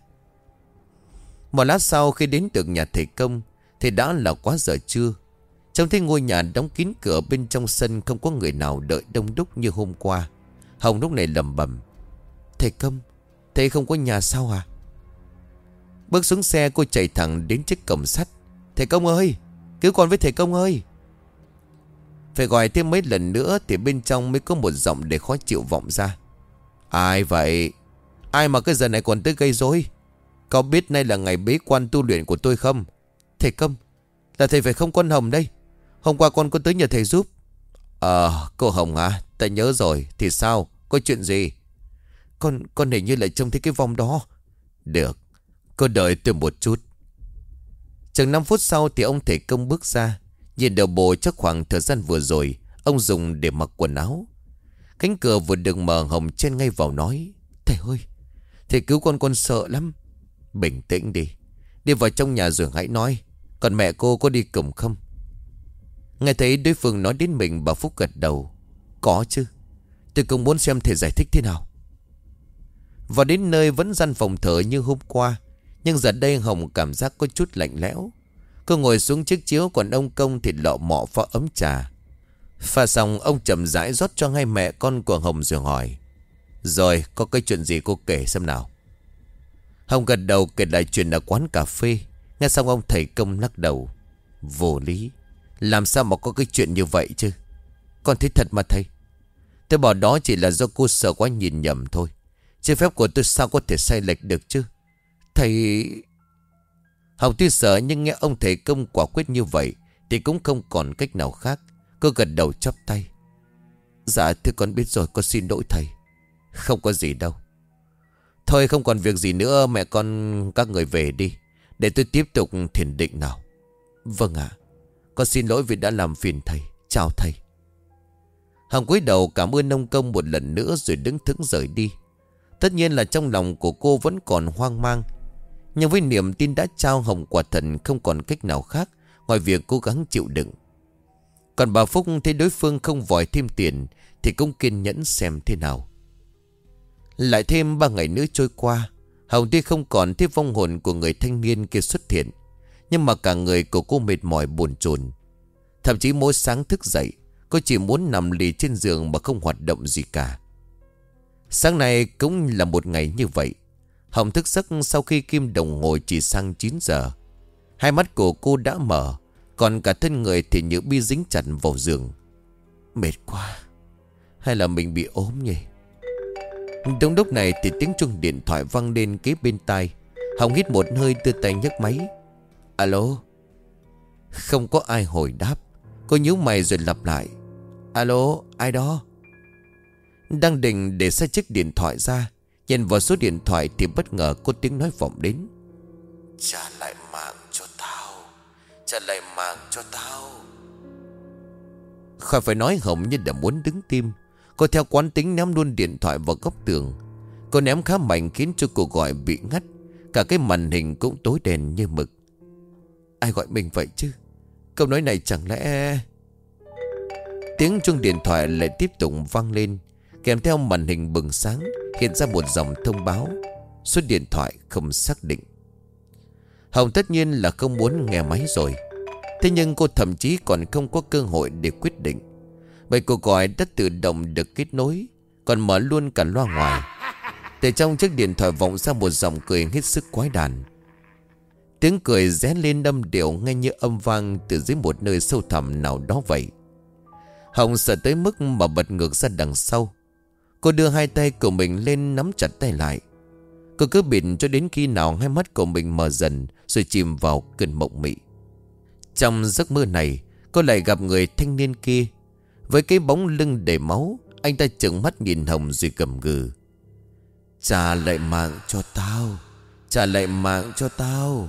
Một lát sau khi đến được nhà thầy Công thì đã là quá giờ trưa. Trông thấy ngôi nhà đóng kín cửa, bên trong sân không có người nào đợi đông đúc như hôm qua. Hồng lúc này lẩm bẩm: Thầy Công, thầy không có nhà sao à? Bước xuống xe cô chạy thẳng đến chiếc cổng sắt. Thầy Công ơi, cứu con với thầy Công ơi. Phải gọi thêm mấy lần nữa thì bên trong mới có một giọng để khó chịu vọng ra. Ai vậy? Ai mà cái giờ này còn tới gây rối? Có biết nay là ngày bế quan tu luyện của tôi không? Thầy Công, là thầy phải không con Hồng đây? Hôm qua con có tới nhờ thầy giúp. Ờ, cô Hồng à, ta nhớ rồi. Thì sao? Có chuyện gì? Con, con hình như lại trông thấy cái vong đó. Được, cô đợi tôi một chút. Chừng năm phút sau thì ông thầy Công bước ra. Nhìn đầu bộ chắc khoảng thời gian vừa rồi ông dùng để mặc quần áo. Cánh cửa vừa được mở, Hồng chen ngay vào nói: Thầy ơi, thầy cứu con, con sợ lắm. Bình tĩnh đi, đi vào trong nhà rồi hãy nói. Còn mẹ cô có đi cùng không? Nghe thấy đối phương nói đến mình, bà Phúc gật đầu. Có chứ, tôi cũng muốn xem thầy giải thích thế nào. Vào đến nơi vẫn gian phòng thờ như hôm qua, nhưng giờ đây Hồng cảm giác có chút lạnh lẽo. Cô ngồi xuống chiếc chiếu, còn ông Công thì lọ mọ pha ấm trà. Pha xong ông chậm rãi rót cho hai mẹ con của Hồng rồi hỏi: Rồi có cái chuyện gì cô kể xem nào? Hồng gật đầu kể lại chuyện ở quán cà phê. Nghe xong ông thầy Công lắc đầu: Vô lý, làm sao mà có cái chuyện như vậy chứ? Con thấy thật mà thầy. Tôi bảo đó chỉ là do cô sợ quá nhìn nhầm thôi, chứ phép của tôi sao có thể sai lệch được chứ? Thầy... Hồng tuy sợ nhưng nghe ông thầy Công quả quyết như vậy thì cũng không còn cách nào khác. Cô gật đầu chắp tay: Dạ thưa con biết rồi, con xin lỗi thầy. Không có gì đâu. Thôi không còn việc gì nữa, mẹ con các người về đi, để tôi tiếp tục thiền định nào. Vâng ạ, con xin lỗi vì đã làm phiền thầy. Chào thầy. Hồng cúi đầu cảm ơn ông Công một lần nữa rồi đứng thững rời đi. Tất nhiên là trong lòng của cô vẫn còn hoang mang, nhưng với niềm tin đã trao, Hồng quả thần không còn cách nào khác ngoài việc cố gắng chịu đựng. Còn bà Phúc thấy đối phương không vòi thêm tiền thì cũng kiên nhẫn xem thế nào. Lại thêm ba ngày nữa trôi qua, Hồng tuy không còn thấy vong hồn của người thanh niên kia xuất hiện, nhưng mà cả người của cô mệt mỏi buồn chồn. Thậm chí mỗi sáng thức dậy, cô chỉ muốn nằm lì trên giường mà không hoạt động gì cả. Sáng nay cũng là một ngày như vậy. Hồng thức giấc sau khi kim đồng hồ chỉ sang chín giờ. Hai mắt của cô đã mở, còn cả thân người thì như bi dính chặt vào giường. Mệt quá, hay là mình bị ốm nhỉ? Đúng lúc này thì tiếng chuông điện thoại vang lên kế bên tai. Hồng hít một hơi đưa tay nhấc máy. Alo. Không có ai hồi đáp. Cô nhíu mày rồi lặp lại: Alo, ai đó? Đang định để xa chiếc điện thoại ra, nhìn vào số điện thoại thì bất ngờ có tiếng nói vọng đến: Trả lại mạng cho tao, trả lại mạng cho tao. Khỏi phải nói, Hồng như đã muốn đứng tim. Cô theo quán tính ném luôn điện thoại vào góc tường. Cô ném khá mạnh khiến cho cuộc gọi bị ngắt. Cả cái màn hình cũng tối đen như mực. Ai gọi mình vậy chứ? Câu nói này chẳng lẽ... Tiếng chuông điện thoại lại tiếp tục vang lên, kèm theo màn hình bừng sáng hiện ra một dòng thông báo: số điện thoại không xác định. Hồng tất nhiên là không muốn nghe máy rồi. Thế nhưng cô thậm chí còn không có cơ hội để quyết định, bởi cuộc gọi đã tự động được kết nối, còn mở luôn cả loa ngoài. Từ trong chiếc điện thoại vọng ra một giọng cười hết sức quái đản. Tiếng cười ré lên đâm điệu nghe như âm vang từ dưới một nơi sâu thẳm nào đó vậy. Hồng sợ tới mức mà bật ngược ra đằng sau. Cô đưa hai tay của mình lên nắm chặt tay lại. Cô cứ bịt cho đến khi nào hai mắt của mình mở dần rồi chìm vào cơn mộng mị. Trong giấc mơ này, cô lại gặp người thanh niên kia. Với cái bóng lưng đầy máu, anh ta trợn mắt nhìn Hồng rồi gầm gừ: Trả lại mạng cho tao, trả lại mạng cho tao.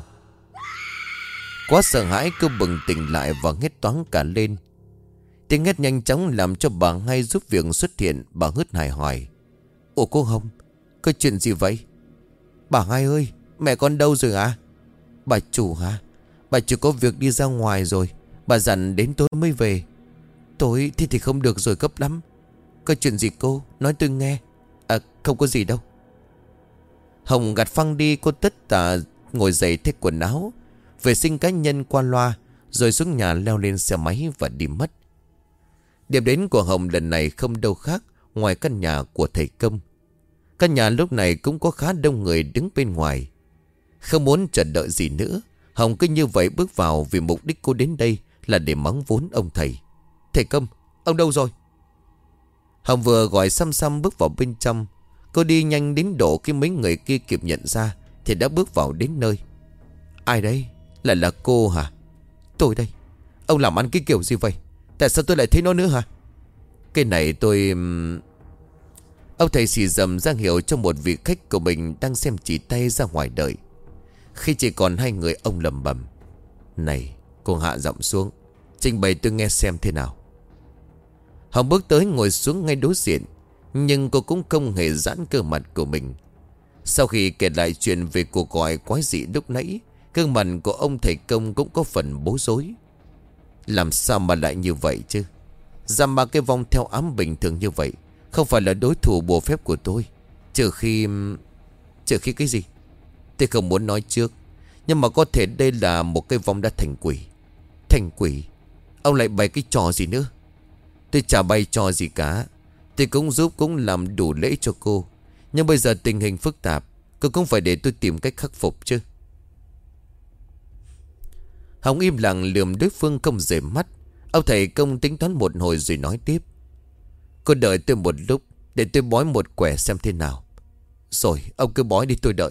Quá sợ hãi, cô bừng tỉnh lại và hét toáng cả lên. Tiếng hét nhanh chóng làm cho bà Hai giúp việc xuất hiện. Bà hớt hải hỏi: Ủa cô Hồng, có chuyện gì vậy? Bà Hai ơi, mẹ con đâu rồi hả? Bà chủ hả? Bà chủ có việc đi ra ngoài rồi. Bà dặn đến tối mới về. Tối thì thì không được rồi, gấp lắm. Có chuyện gì cô nói tôi nghe. À không có gì đâu. Hồng gạt phăng đi. Cô tất tả ngồi dậy thay quần áo, vệ sinh cá nhân qua loa, rồi xuống nhà leo lên xe máy và đi mất. Điểm đến của Hồng lần này không đâu khác ngoài căn nhà của thầy Công. Căn nhà lúc này cũng có khá đông người đứng bên ngoài. Không muốn chờ đợi gì nữa, Hồng cứ như vậy bước vào, vì mục đích cô đến đây là để mắng vốn ông thầy. Thầy Công, ông đâu rồi? Hồng vừa gọi xăm xăm bước vào bên trong. Cô đi nhanh đến độ khi mấy người kia kịp nhận ra thì đã bước vào đến nơi. Ai đây? Lại là cô hả? Tôi đây. Ông làm ăn cái kiểu gì vậy? Tại sao tôi lại thấy nó nữa hả? Cái này tôi... Ông thầy xì dầm ra hiệu cho một vị khách của mình đang xem chỉ tay ra ngoài đợi. Khi chỉ còn hai người, ông lẩm bẩm: Này, cô hạ giọng xuống, trình bày tôi nghe xem thế nào. Hồng bước tới ngồi xuống ngay đối diện, nhưng cô cũng không hề giãn cơ mặt của mình. Sau khi kể lại chuyện về cuộc gọi quái dị lúc nãy, gương mặt của ông thầy Công cũng có phần bối rối. Làm sao mà lại như vậy chứ? Giam ba cái vong theo ám bình thường như vậy không phải là đối thủ bùa phép của tôi. Trừ khi... Trừ khi cái gì? Tôi không muốn nói trước, nhưng mà có thể đây là một cái vong đã thành quỷ. Thành quỷ? Ông lại bày cái trò gì nữa? Tôi chả bày trò gì cả. Tôi cũng giúp, cũng làm đủ lễ cho cô. Nhưng bây giờ tình hình phức tạp, cô cũng phải để tôi tìm cách khắc phục chứ. Hồng im lặng lườm đối phương không rời mắt. Ông thầy Công tính toán một hồi rồi nói tiếp: Cô đợi tôi một lúc để tôi bói một quẻ xem thế nào. Rồi ông cứ bói đi, tôi đợi.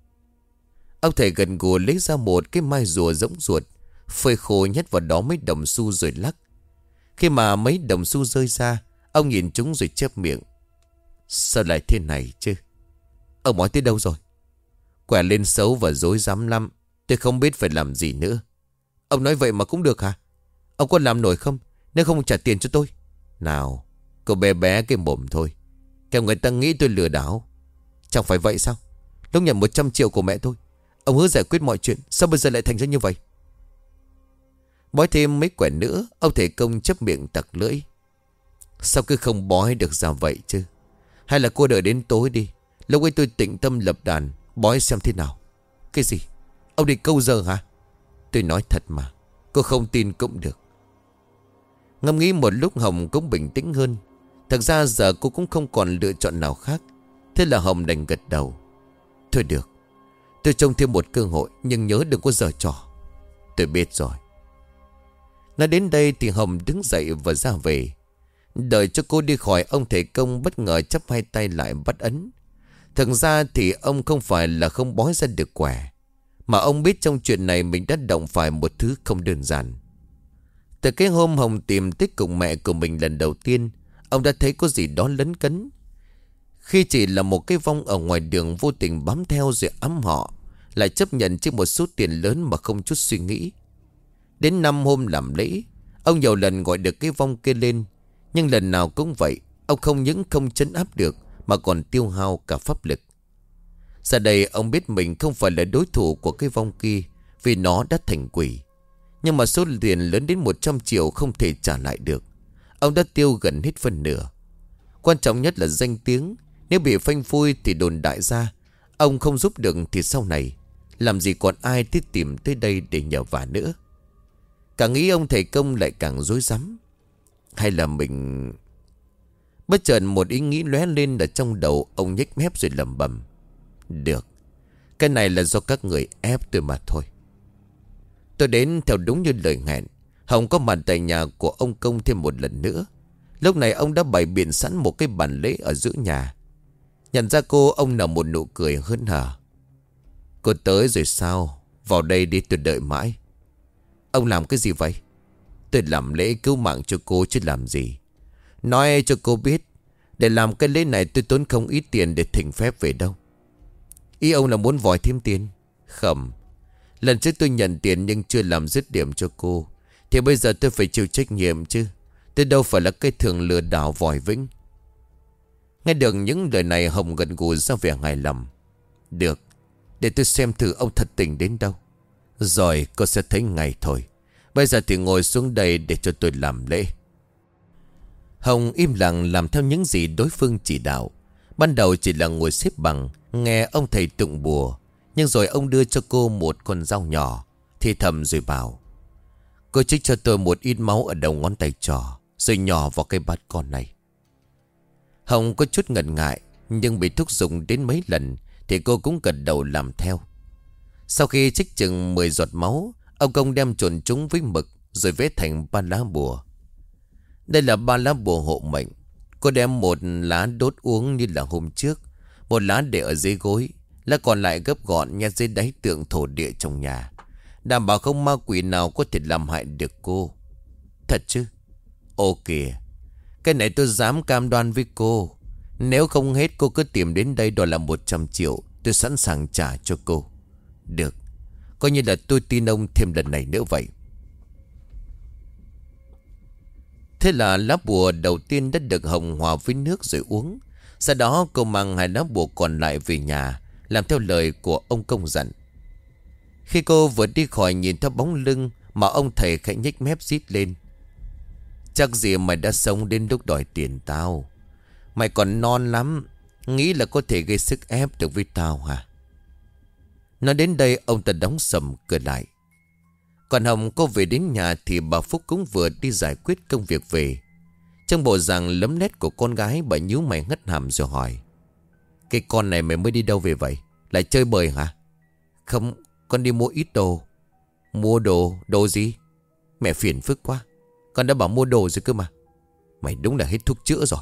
Ông thầy gần gù lấy ra một cái mai rùa giống ruột, phơi khô nhét vào đó mấy đồng xu rồi lắc. Khi mà mấy đồng xu rơi ra, ông nhìn chúng rồi chép miệng: Sao lại thế này chứ? Ông bói tới đâu rồi? Quẻ lên xấu và dối dám lắm. Tôi không biết phải làm gì nữa. Ông nói vậy mà cũng được hả? Ông có làm nổi không? Nếu không trả tiền cho tôi. Nào, cô bé bé cái mồm thôi, kẻo người ta nghĩ tôi lừa đảo. Chẳng phải vậy sao? Lúc nhận một trăm triệu của mẹ tôi, ông hứa giải quyết mọi chuyện, sao bây giờ lại thành ra như vậy? Bói thêm mấy quẻ nữa, ông thầy Công chép miệng tặc lưỡi: Sao cứ không bói được ra vậy chứ? Hay là cô đợi đến tối đi, lúc ấy tôi tĩnh tâm lập đàn bói xem thế nào. Cái gì? Ông đi câu giờ hả? Tôi nói thật mà, cô không tin cũng được. Ngẫm nghĩ một lúc, Hồng cũng bình tĩnh hơn. Thật ra giờ cô cũng không còn lựa chọn nào khác. Thế là Hồng đành gật đầu: Thôi được, tôi trông thêm một cơ hội, nhưng nhớ đừng có giở trò. Tôi biết rồi. Nói đến đây thì Hồng đứng dậy và ra về. Đợi cho cô đi khỏi, ông thầy Công bất ngờ chắp hai tay lại bắt ấn. Thật ra thì ông không phải là không bói ra được quẻ, mà ông biết trong chuyện này mình đã động phải một thứ không đơn giản. Từ cái hôm Hồng tìm tích cùng mẹ của mình lần đầu tiên, ông đã thấy có gì đó lấn cấn. Khi chỉ là một cái vong ở ngoài đường vô tình bám theo rồi ám họ, lại chấp nhận trên một số tiền lớn mà không chút suy nghĩ. Đến năm hôm làm lễ, ông nhiều lần gọi được cái vong kia lên, nhưng lần nào cũng vậy, ông không những không trấn áp được mà còn tiêu hao cả pháp lực. Giờ đây ông biết mình không phải là đối thủ của cái vong kia, vì nó đã thành quỷ. Nhưng mà số tiền lớn đến một trăm triệu không thể trả lại được. Ông đã tiêu gần hết phân nửa. Quan trọng nhất là danh tiếng. Nếu bị phanh phui thì đồn đại ra, ông không giúp được thì sau này làm gì còn ai tới tìm tới đây để nhờ vả nữa. Càng nghĩ ông thầy Công lại càng rối rắm. Hay là mình... Bất chợt một ý nghĩ lóe lên ở trong đầu. Ông nhếch mép rồi lẩm bẩm: Được, cái này là do các người ép tôi mà thôi. Tôi đến theo đúng như lời hẹn. Hồng có mặt tại nhà của ông Công thêm một lần nữa. Lúc này ông đã bày biện sẵn một cái bàn lễ ở giữa nhà. Nhận ra cô, ông nở một nụ cười hớn hở: Cô tới rồi sao? Vào đây đi, tôi đợi mãi. Ông làm cái gì vậy? Tôi làm lễ cứu mạng cho cô chứ làm gì. Nói cho cô biết, để làm cái lễ này tôi tốn không ít tiền để thỉnh phép về đâu. Ý ông là muốn vòi thêm tiền? Không. Lần trước tôi nhận tiền nhưng chưa làm dứt điểm cho cô, thì bây giờ tôi phải chịu trách nhiệm chứ. Tôi đâu phải là cái thường lừa đảo vòi vĩnh. Nghe được những lời này, Hồng gật gù ra vẻ hài lòng. Được, để tôi xem thử ông thật tình đến đâu. Rồi cô sẽ thấy ngay thôi. Bây giờ thì ngồi xuống đây để cho tôi làm lễ. Hồng im lặng làm theo những gì đối phương chỉ đạo. Ban đầu chỉ là ngồi xếp bằng, nghe ông thầy tụng bùa. Nhưng rồi ông đưa cho cô một con dao nhỏ, thì thầm rồi bảo: cô trích cho tôi một ít máu ở đầu ngón tay trỏ, rồi nhỏ vào cây bát con này. Hồng có chút ngần ngại, nhưng bị thúc giục đến mấy lần thì cô cũng gật đầu làm theo. Sau khi trích chừng mười giọt máu, ông công đem trộn chúng với mực rồi vẽ thành ba lá bùa. Đây là ba lá bùa hộ mệnh. Cô đem một lá đốt uống như là hôm trước, một lá để ở dưới gối, lá còn lại gấp gọn nhét dưới đáy tượng thổ địa trong nhà, đảm bảo không ma quỷ nào có thể làm hại được cô. Thật chứ? Ô kìa, cái này tôi dám cam đoan với cô. Nếu không hết cô cứ tìm đến đây đòi là một trăm triệu, tôi sẵn sàng trả cho cô. Được, coi như là tôi tin ông thêm lần này nữa vậy. Thế là lá bùa đầu tiên đã được Hồng hòa với nước rồi uống. Sau đó cô mang hai lá bùa còn lại về nhà, làm theo lời của ông công dặn. Khi cô vừa đi khỏi, nhìn theo bóng lưng mà ông thầy khẽ nhếch mép rít lên: chắc gì mày đã sống đến lúc đòi tiền tao. Mày còn non lắm, nghĩ là có thể gây sức ép được với tao hả? Nói đến đây ông ta đóng sầm cửa lại. Còn Hồng, cô về đến nhà thì bà Phúc cũng vừa đi giải quyết công việc về. Trong bộ dạng lấm lét của con gái, bà nhíu mày ngất hàm rồi hỏi: cái con này mày mới đi đâu về vậy? Lại chơi bời hả? Không, con đi mua ít đồ. Mua đồ? Đồ gì? Mẹ phiền phức quá, con đã bảo mua đồ rồi cơ mà. Mày đúng là hết thuốc chữa rồi.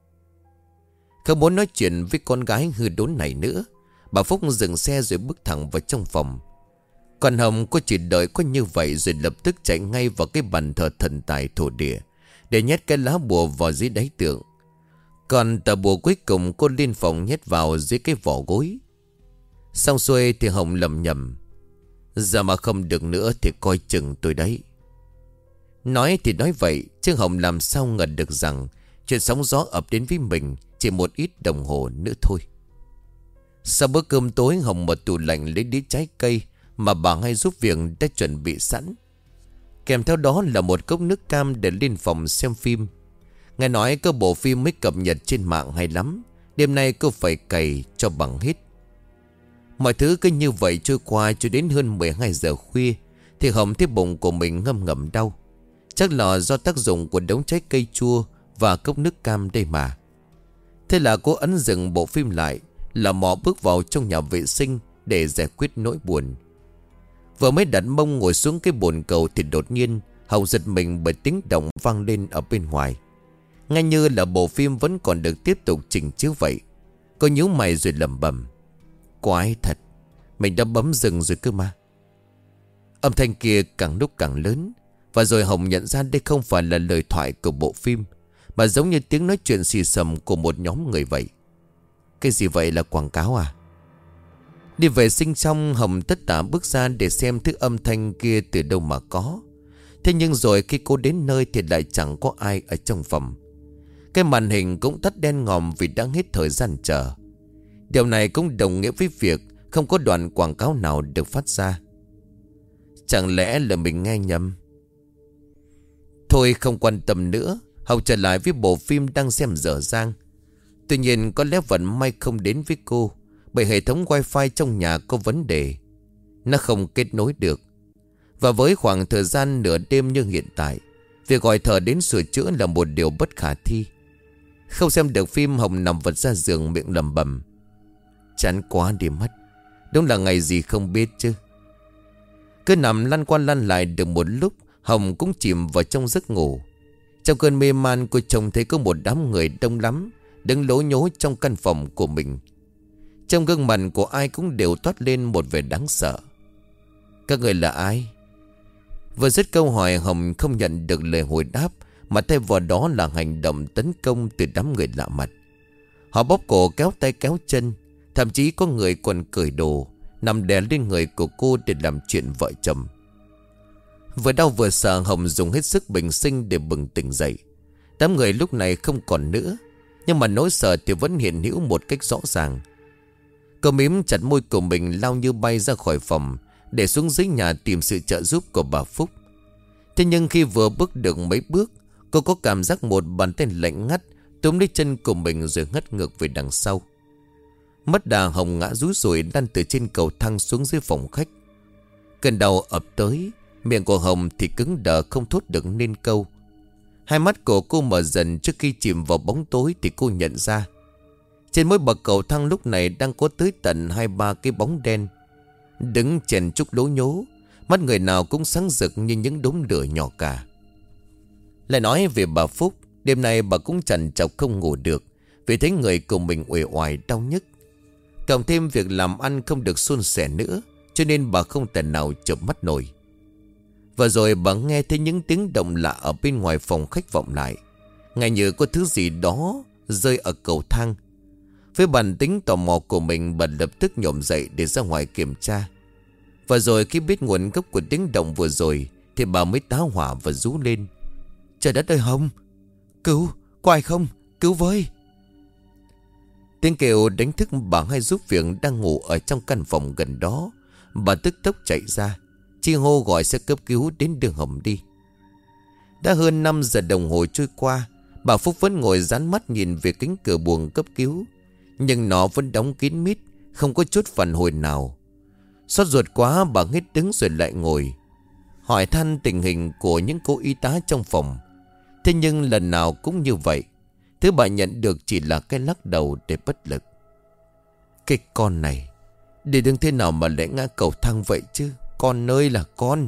Không muốn nói chuyện với con gái hư đốn này nữa, bà Phúc dừng xe rồi bước thẳng vào trong phòng. Còn Hồng, cô chỉ đợi có như vậy rồi lập tức chạy ngay vào cái bàn thờ thần tài thổ địa để nhét cái lá bùa vào dưới đáy tượng. Còn tờ bùa cuối cùng cô lên phòng nhét vào dưới cái vỏ gối. Xong xuôi thì Hồng lầm nhầm: giờ mà không được nữa thì coi chừng tôi đấy. Nói thì nói vậy, chứ Hồng làm sao ngờ được rằng chuyện sóng gió ập đến với mình chỉ một ít đồng hồ nữa thôi. Sau bữa cơm tối, Hồng mở tủ lạnh lấy đĩa trái cây mà bà hay giúp việc đã chuẩn bị sẵn. Kèm theo đó là một cốc nước cam để lên phòng xem phim. Nghe nói có bộ phim mới cập nhật trên mạng hay lắm, đêm nay cô phải cày cho bằng hết. Mọi thứ cứ như vậy trôi qua cho đến hơn mười hai giờ khuya thì Hồng thấy bụng của mình ngâm ngầm đau. Chắc là do tác dụng của đống trái cây chua và cốc nước cam đây mà. Thế là cô ấn dừng bộ phim lại, là mò bước vào trong nhà vệ sinh để giải quyết nỗi buồn. Vừa mới đặt mông ngồi xuống cái bồn cầu thì đột nhiên Hồng giật mình bởi tiếng động vang lên ở bên ngoài. Ngay như là bộ phim vẫn còn được tiếp tục trình chiếu vậy. Cô nhíu mày rồi lẩm bẩm: quái thật, mình đã bấm dừng rồi cơ mà. Âm thanh kia càng lúc càng lớn, và rồi Hồng nhận ra đây không phải là lời thoại của bộ phim, mà giống như tiếng nói chuyện xì xầm của một nhóm người vậy. Cái gì vậy, là quảng cáo à? Đi vệ sinh xong, Hồng tất tả bước ra để xem thứ âm thanh kia từ đâu mà có. Thế nhưng rồi khi cô đến nơi thì lại chẳng có ai ở trong phòng. Cái màn hình cũng tắt đen ngòm vì đã hết thời gian chờ. Điều này cũng đồng nghĩa với việc không có đoạn quảng cáo nào được phát ra. Chẳng lẽ là mình nghe nhầm? Thôi không quan tâm nữa, Hồng trở lại với bộ phim đang xem dở dang. Tuy nhiên có lẽ vận may không đến với cô, bởi hệ thống wifi trong nhà có vấn đề. Nó không kết nối được. Và với khoảng thời gian nửa đêm như hiện tại, việc gọi thợ đến sửa chữa là một điều bất khả thi. Không xem được phim, Hồng nằm vật ra giường miệng lẩm bẩm: chán quá đi mất. Đúng là ngày gì không biết chứ. Cứ nằm lăn qua lăn lại được một lúc, Hồng cũng chìm vào trong giấc ngủ. Trong cơn mê man, cô trông thấy có một đám người đông lắm đứng lố nhố trong căn phòng của mình. Trong gương mặt của ai cũng đều toát lên một vẻ đáng sợ. Các người là ai? Vừa dứt câu hỏi, Hồng không nhận được lời hồi đáp, mà thay vào đó là hành động tấn công từ đám người lạ mặt. Họ bóp cổ, kéo tay kéo chân, thậm chí có người còn cởi đồ nằm đè lên người của cô để làm chuyện vợ chồng. Vừa đau vừa sợ, Hồng dùng hết sức bình sinh để bừng tỉnh dậy. Đám người lúc này không còn nữa, nhưng mà nỗi sợ thì vẫn hiện hữu một cách rõ ràng. Cô mím chặt môi của mình, lao như bay ra khỏi phòng để xuống dưới nhà tìm sự trợ giúp của bà Phúc. Thế nhưng khi vừa bước được mấy bước, cô có cảm giác một bàn tay lạnh ngắt túm lấy chân của mình rồi ngất ngược về đằng sau. Mất đà, Hồng ngã rúi rủi lăn từ trên cầu thang xuống dưới phòng khách. Cơn đau ập tới, miệng của Hồng thì cứng đờ không thốt được nên câu. Hai mắt của cô mở dần trước khi chìm vào bóng tối thì cô nhận ra trên mỗi bậc cầu thang lúc này đang có tới tận hai ba cái bóng đen đứng chèn chúc lố nhố, mắt người nào cũng sáng rực như những đốm lửa nhỏ cả. Lại nói về bà Phúc, đêm nay bà cũng trằn trọc không ngủ được vì thấy người của mình uể oải đau nhức. Cộng thêm việc làm ăn không được suôn sẻ nữa, cho nên bà không thể nào chợp mắt nổi. Và rồi bà nghe thấy những tiếng động lạ ở bên ngoài phòng khách vọng lại, ngay như có thứ gì đó rơi ở cầu thang. Với bản tính tò mò của mình, bà lập tức nhổm dậy để ra ngoài kiểm tra. Và rồi khi biết nguồn gốc của tiếng động vừa rồi thì bà mới tá hỏa và rú lên: "Trời đất ơi Hồng! Cứu! Có ai không? Cứu với!" Tiếng kêu đánh thức bà Hai giúp việc đang ngủ ở trong căn phòng gần đó. Bà tức tốc chạy ra, chi hô gọi xe cấp cứu đến đưa Hồng đi. Đã hơn năm giờ đồng hồ trôi qua, bà Phúc vẫn ngồi dán mắt nhìn về cánh cửa buồng cấp cứu, nhưng nó vẫn đóng kín mít, không có chút phản hồi nào. Xót ruột quá, bà hết đứng rồi lại ngồi hỏi thăm tình hình của những cô y tá trong phòng. Thế nhưng lần nào cũng như vậy, thứ bà nhận được chỉ là cái lắc đầu để bất lực. Cái con này, để đừng thế nào mà lại ngã cầu thang vậy chứ. Con ơi là con.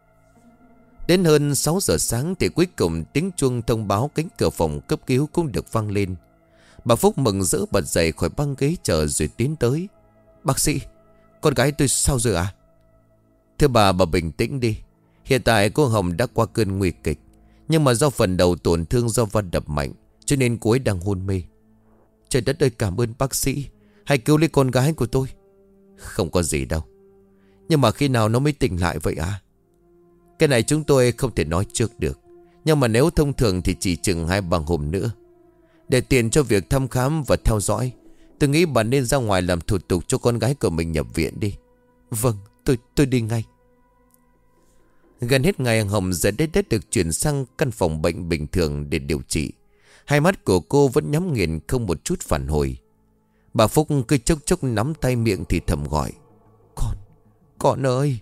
Đến hơn sáu giờ sáng thì cuối cùng tiếng chuông thông báo cánh cửa phòng cấp cứu cũng được vang lên. Bà Phúc mừng rỡ bật dậy khỏi băng ghế chờ rồi tiến tới: "Bác sĩ, con gái tôi sao rồi à?" "Thưa bà, bà bình tĩnh đi. Hiện tại cô Hồng đã qua cơn nguy kịch, nhưng mà do phần đầu tổn thương do va đập mạnh, cho nên cô ấy đang hôn mê." "Trời đất ơi, cảm ơn bác sĩ. Hãy cứu lấy con gái của tôi." "Không có gì đâu. Nhưng mà khi nào nó mới tỉnh lại vậy à?" "Cái này chúng tôi không thể nói trước được, nhưng mà nếu thông thường thì chỉ chừng hai ba hôm nữa. Để tiền cho việc thăm khám và theo dõi, tôi nghĩ bà nên ra ngoài làm thủ tục cho con gái của mình nhập viện đi." "Vâng, tôi tôi đi ngay." Gần hết ngày, Hồng giờ đây đã được chuyển sang căn phòng bệnh bình thường để điều trị. Hai mắt của cô vẫn nhắm nghiền không một chút phản hồi. Bà Phúc cứ chốc chốc nắm tay miệng thì thầm gọi: "Con, con ơi."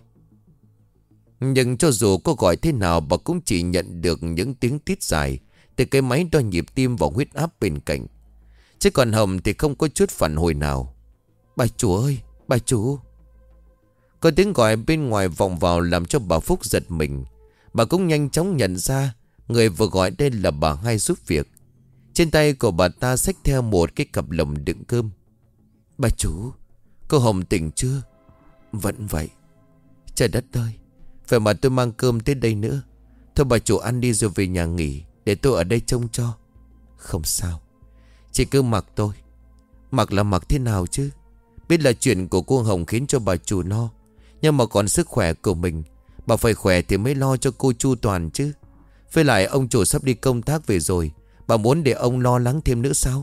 Nhưng cho dù có gọi thế nào, bà cũng chỉ nhận được những tiếng tít dài từ cái máy đo nhịp tim và huyết áp bên cạnh. Chứ còn Hồng thì không có chút phản hồi nào. "Bà chủ ơi, bà chủ." Có tiếng gọi bên ngoài vọng vào làm cho bà Phúc giật mình. Bà cũng nhanh chóng nhận ra người vừa gọi đây là bà Hai giúp việc. Trên tay của bà ta xách theo một cái cặp lồng đựng cơm. "Bà chủ, cô Hồng tỉnh chưa?" "Vẫn vậy." "Trời đất ơi, vậy mà tôi mang cơm tới đây nữa. Thôi bà chủ ăn đi rồi về nhà nghỉ, để tôi ở đây trông cho." "Không sao, chị cứ mặc tôi." "Mặc là mặc thế nào chứ? Biết là chuyện của cô Hồng khiến cho bà chủ lo, nhưng mà còn sức khỏe của mình, bà phải khỏe thì mới lo cho cô chu toàn chứ. Với lại ông chủ sắp đi công tác về rồi, bà muốn để ông lo lắng thêm nữa sao?"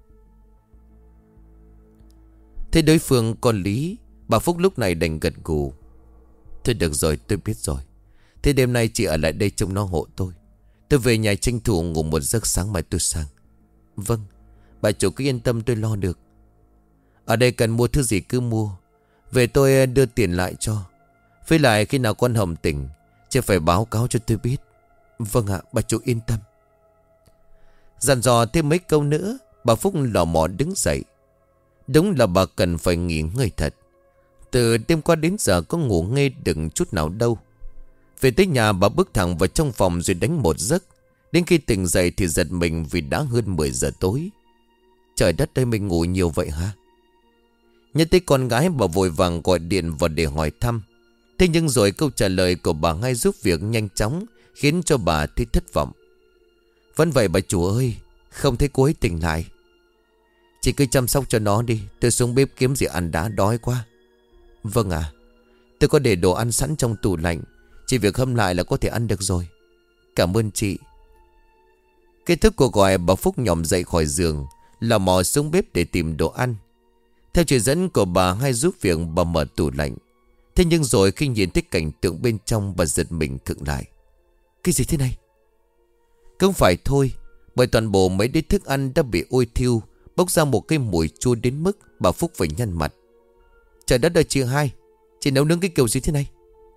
Thế đối phương còn lý, bà Phúc lúc này đành gật gù: "Thôi được rồi, tôi biết rồi. Thế đêm nay chị ở lại đây trông nó hộ tôi. Tôi về nhà tranh thủ ngủ một giấc, sáng mai tôi sang." "Vâng, bà chủ cứ yên tâm, tôi lo được. Ở đây cần mua thứ gì cứ mua, về tôi đưa tiền lại cho. Với lại khi nào con Hồng tỉnh, chị phải báo cáo cho tôi biết." "Vâng ạ, bà chủ yên tâm." Dặn dò thêm mấy câu nữa, bà Phúc lò mò đứng dậy. Đúng là bà cần phải nghỉ ngơi thật. Từ đêm qua đến giờ có ngủ nghe đừng chút nào đâu. Về tới nhà, bà bước thẳng vào trong phòng rồi đánh một giấc. Đến khi tỉnh dậy thì giật mình vì đã hơn mười giờ tối. Trời đất ơi, mình ngủ nhiều vậy hả? Nhớ tới con gái, bà vội vàng gọi điện vào để hỏi thăm. Thế nhưng rồi câu trả lời của bà Hai giúp việc nhanh chóng khiến cho bà thấy thất vọng. "Vẫn vậy bà chủ ơi, không thấy cô ấy tỉnh lại." "Chị cứ chăm sóc cho nó đi, tôi xuống bếp kiếm gì ăn đã, đói quá." "Vâng ạ, tôi có để đồ ăn sẵn trong tủ lạnh, chỉ việc hâm lại là có thể ăn được rồi." "Cảm ơn chị." Kết thúc cuộc gọi, bà Phúc nhòm dậy khỏi giường, lò mò xuống bếp để tìm đồ ăn. Theo chỉ dẫn của bà Hai giúp việc, bà mở tủ lạnh. Thế nhưng rồi khi nhìn thấy cảnh tượng bên trong, bà giật mình khựng lại. Cái gì thế này? Không phải thôi, bởi toàn bộ mấy đĩa thức ăn đã bị ôi thiêu, bốc ra một cái mùi chua đến mức bà Phúc phải nhăn mặt. Trời đất ơi chị Hai, chị nấu nướng cái kiểu gì thế này?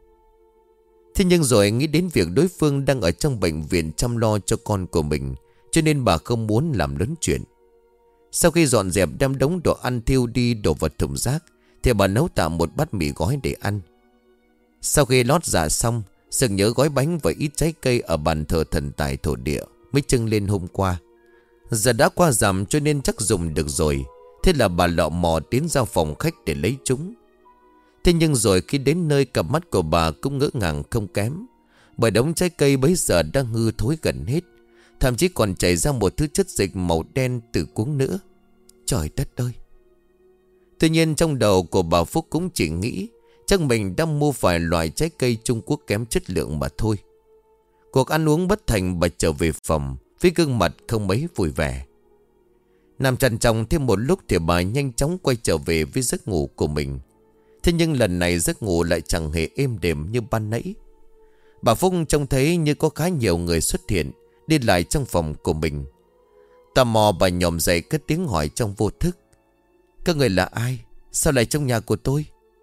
Thế nhưng rồi nghĩ đến việc đối phương đang ở trong bệnh viện chăm lo cho con của mình, cho nên bà không muốn làm lớn chuyện. Sau khi dọn dẹp đem đống đồ ăn thiêu đi đổ vào thùng rác, thì bà nấu tạm một bát mì gói để ăn. Sau khi lót dạ xong, sực nhớ gói bánh và ít trái cây ở bàn thờ thần tài thổ địa mới trưng lên hôm qua. Giờ đã qua rằm cho nên chắc dùng được rồi. Thế là bà lọ mò tiến ra phòng khách để lấy chúng. Thế nhưng rồi khi đến nơi, cặp mắt của bà cũng ngỡ ngàng không kém, bởi đống trái cây bấy giờ đang hư thối gần hết, thậm chí còn chảy ra một thứ chất dịch màu đen từ cuống nữa. Trời đất ơi! Tuy nhiên trong đầu của bà Phúc cũng chỉ nghĩ chắc mình đang mua phải loại trái cây Trung Quốc kém chất lượng mà thôi. Cuộc ăn uống bất thành, bà trở về phòng với gương mặt không mấy vui vẻ. Nằm trằn trọc thêm một lúc thì bà nhanh chóng quay trở về với giấc ngủ của mình. Thế nhưng lần này giấc ngủ lại chẳng hề êm đềm như ban nãy. Bà Phúc trông thấy như có khá nhiều người xuất hiện, đi lại trong phòng của mình. Tò mò bà nhòm dậy cất tiếng hỏi trong vô thức: các người là ai? Sao lại trong nhà của tôi?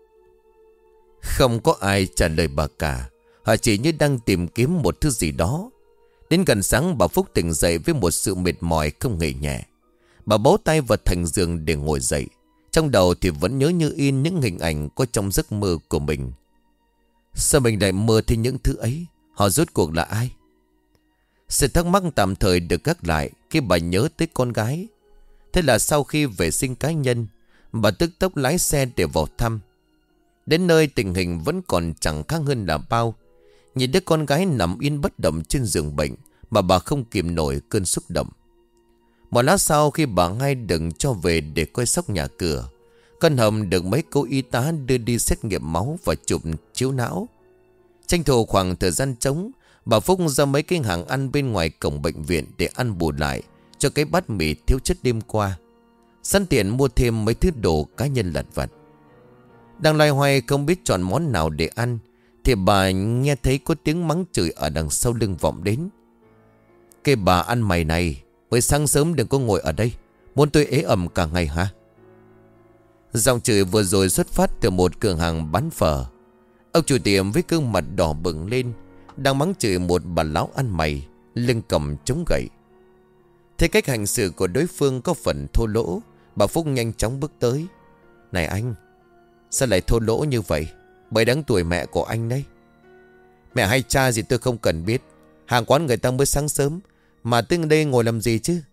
Không có ai trả lời bà cả. Họ chỉ như đang tìm kiếm một thứ gì đó. Đến gần sáng, bà Phúc tỉnh dậy với một sự mệt mỏi không hề nhẹ. Bà bấu tay vào thành giường để ngồi dậy. Trong đầu thì vẫn nhớ như in những hình ảnh có trong giấc mơ của mình. Sao mình lại mơ thấy những thứ ấy? Họ rốt cuộc là ai? Sự thắc mắc tạm thời được gác lại khi bà nhớ tới con gái. Thế là sau khi vệ sinh cá nhân, bà tức tốc lái xe để vào thăm. Đến nơi tình hình vẫn còn chẳng khác hơn là bao. Nhìn đứa con gái nằm yên bất động trên giường bệnh mà bà không kìm nổi cơn xúc động. Một lát sau, khi bà Hai đừng cho về để coi sóc nhà cửa, con Hồng được mấy cô y tá đưa đi xét nghiệm máu và chụp chiếu não. Tranh thủ khoảng thời gian trống, bà Phúc ra mấy cái hàng ăn bên ngoài cổng bệnh viện để ăn bù lại cho cái bát mì thiếu chất đêm qua, sẵn tiện mua thêm mấy thứ đồ cá nhân lặt vặt. Đang loay hoay không biết chọn món nào để ăn, thì bà nghe thấy có tiếng mắng chửi ở đằng sau lưng vọng đến. Cái bà ăn mày này, mới sáng sớm đừng có ngồi ở đây, muốn tôi ế ẩm cả ngày hả? Giọng chửi vừa rồi xuất phát từ một cửa hàng bán phở. Ông chủ tiệm với gương mặt đỏ bừng lên đang mắng chửi một bà lão ăn mày, lưng cầm chống gậy. Thấy cách hành xử của đối phương có phần thô lỗ, bà Phúc nhanh chóng bước tới. Này anh, sao lại thô lỗ như vậy? Bởi đáng tuổi mẹ của anh đấy. Mẹ hay cha gì tôi không cần biết. Hàng quán người ta mới sáng sớm mà tới đây ngồi làm gì chứ?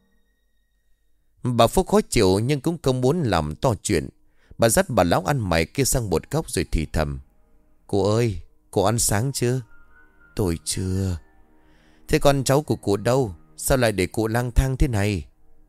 Bà Phúc khó chịu nhưng cũng không muốn làm to chuyện. Bà dắt bà lão ăn mày kia sang một góc rồi thì thầm: Cô ơi, cô ăn sáng chưa? Tôi chưa. Thế con cháu của cụ đâu? Sao lại để cụ lang thang thế này?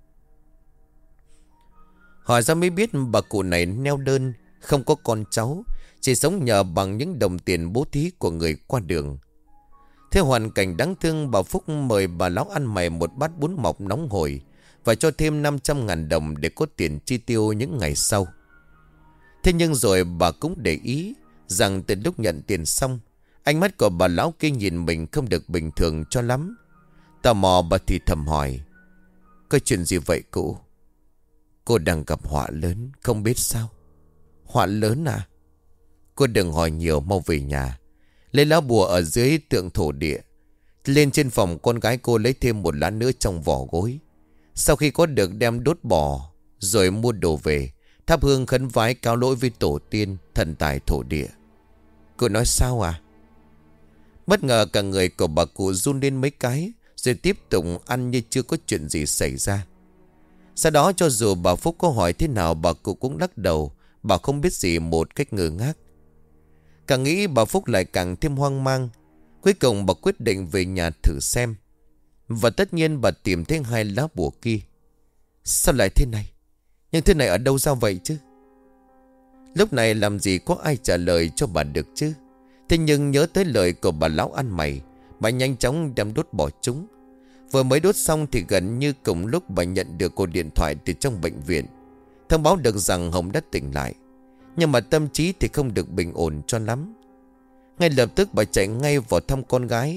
Hỏi ra mới biết bà cụ này neo đơn, không có con cháu, chỉ sống nhờ bằng những đồng tiền bố thí của người qua đường. Thế hoàn cảnh đáng thương, bà Phúc mời bà lão ăn mày một bát bún mọc nóng hổi và cho thêm năm trăm ngàn đồng để có tiền chi tiêu những ngày sau. Thế nhưng rồi bà cũng để ý rằng từ lúc nhận tiền xong, ánh mắt của bà lão kia nhìn mình không được bình thường cho lắm. Tò mò bà thì thầm hỏi: Có chuyện gì vậy cụ? Cô đang gặp họa lớn, không biết sao? Họa lớn à? Cô đừng hỏi nhiều, mau về nhà, lấy lá bùa ở dưới tượng thổ địa, lên trên phòng con gái cô lấy thêm một lá nữa trong vỏ gối. Sau khi có được đem đốt bỏ, rồi mua đồ về, thắp hương khấn vái cáo lỗi với tổ tiên, thần tài thổ địa. Cô nói sao à? Bất ngờ cả người của bà cụ run lên mấy cái, rồi tiếp tục ăn như chưa có chuyện gì xảy ra. Sau đó cho dù bà Phúc có hỏi thế nào, bà cụ cũng lắc đầu, bà không biết gì một cách ngơ ngác. Càng nghĩ bà Phúc lại càng thêm hoang mang. Cuối cùng bà quyết định về nhà thử xem. Và tất nhiên bà tìm thấy hai lá bùa kia. Sao lại thế này? Nhưng thế này ở đâu ra vậy chứ? Lúc này làm gì có ai trả lời cho bà được chứ? Thế nhưng nhớ tới lời của bà lão ăn mày, bà nhanh chóng đem đốt bỏ chúng. Vừa mới đốt xong thì gần như cùng lúc bà nhận được cuộc điện thoại từ trong bệnh viện, thông báo được rằng Hồng đã tỉnh lại. Nhưng mà tâm trí thì không được bình ổn cho lắm. Ngay lập tức bà chạy ngay vào thăm con gái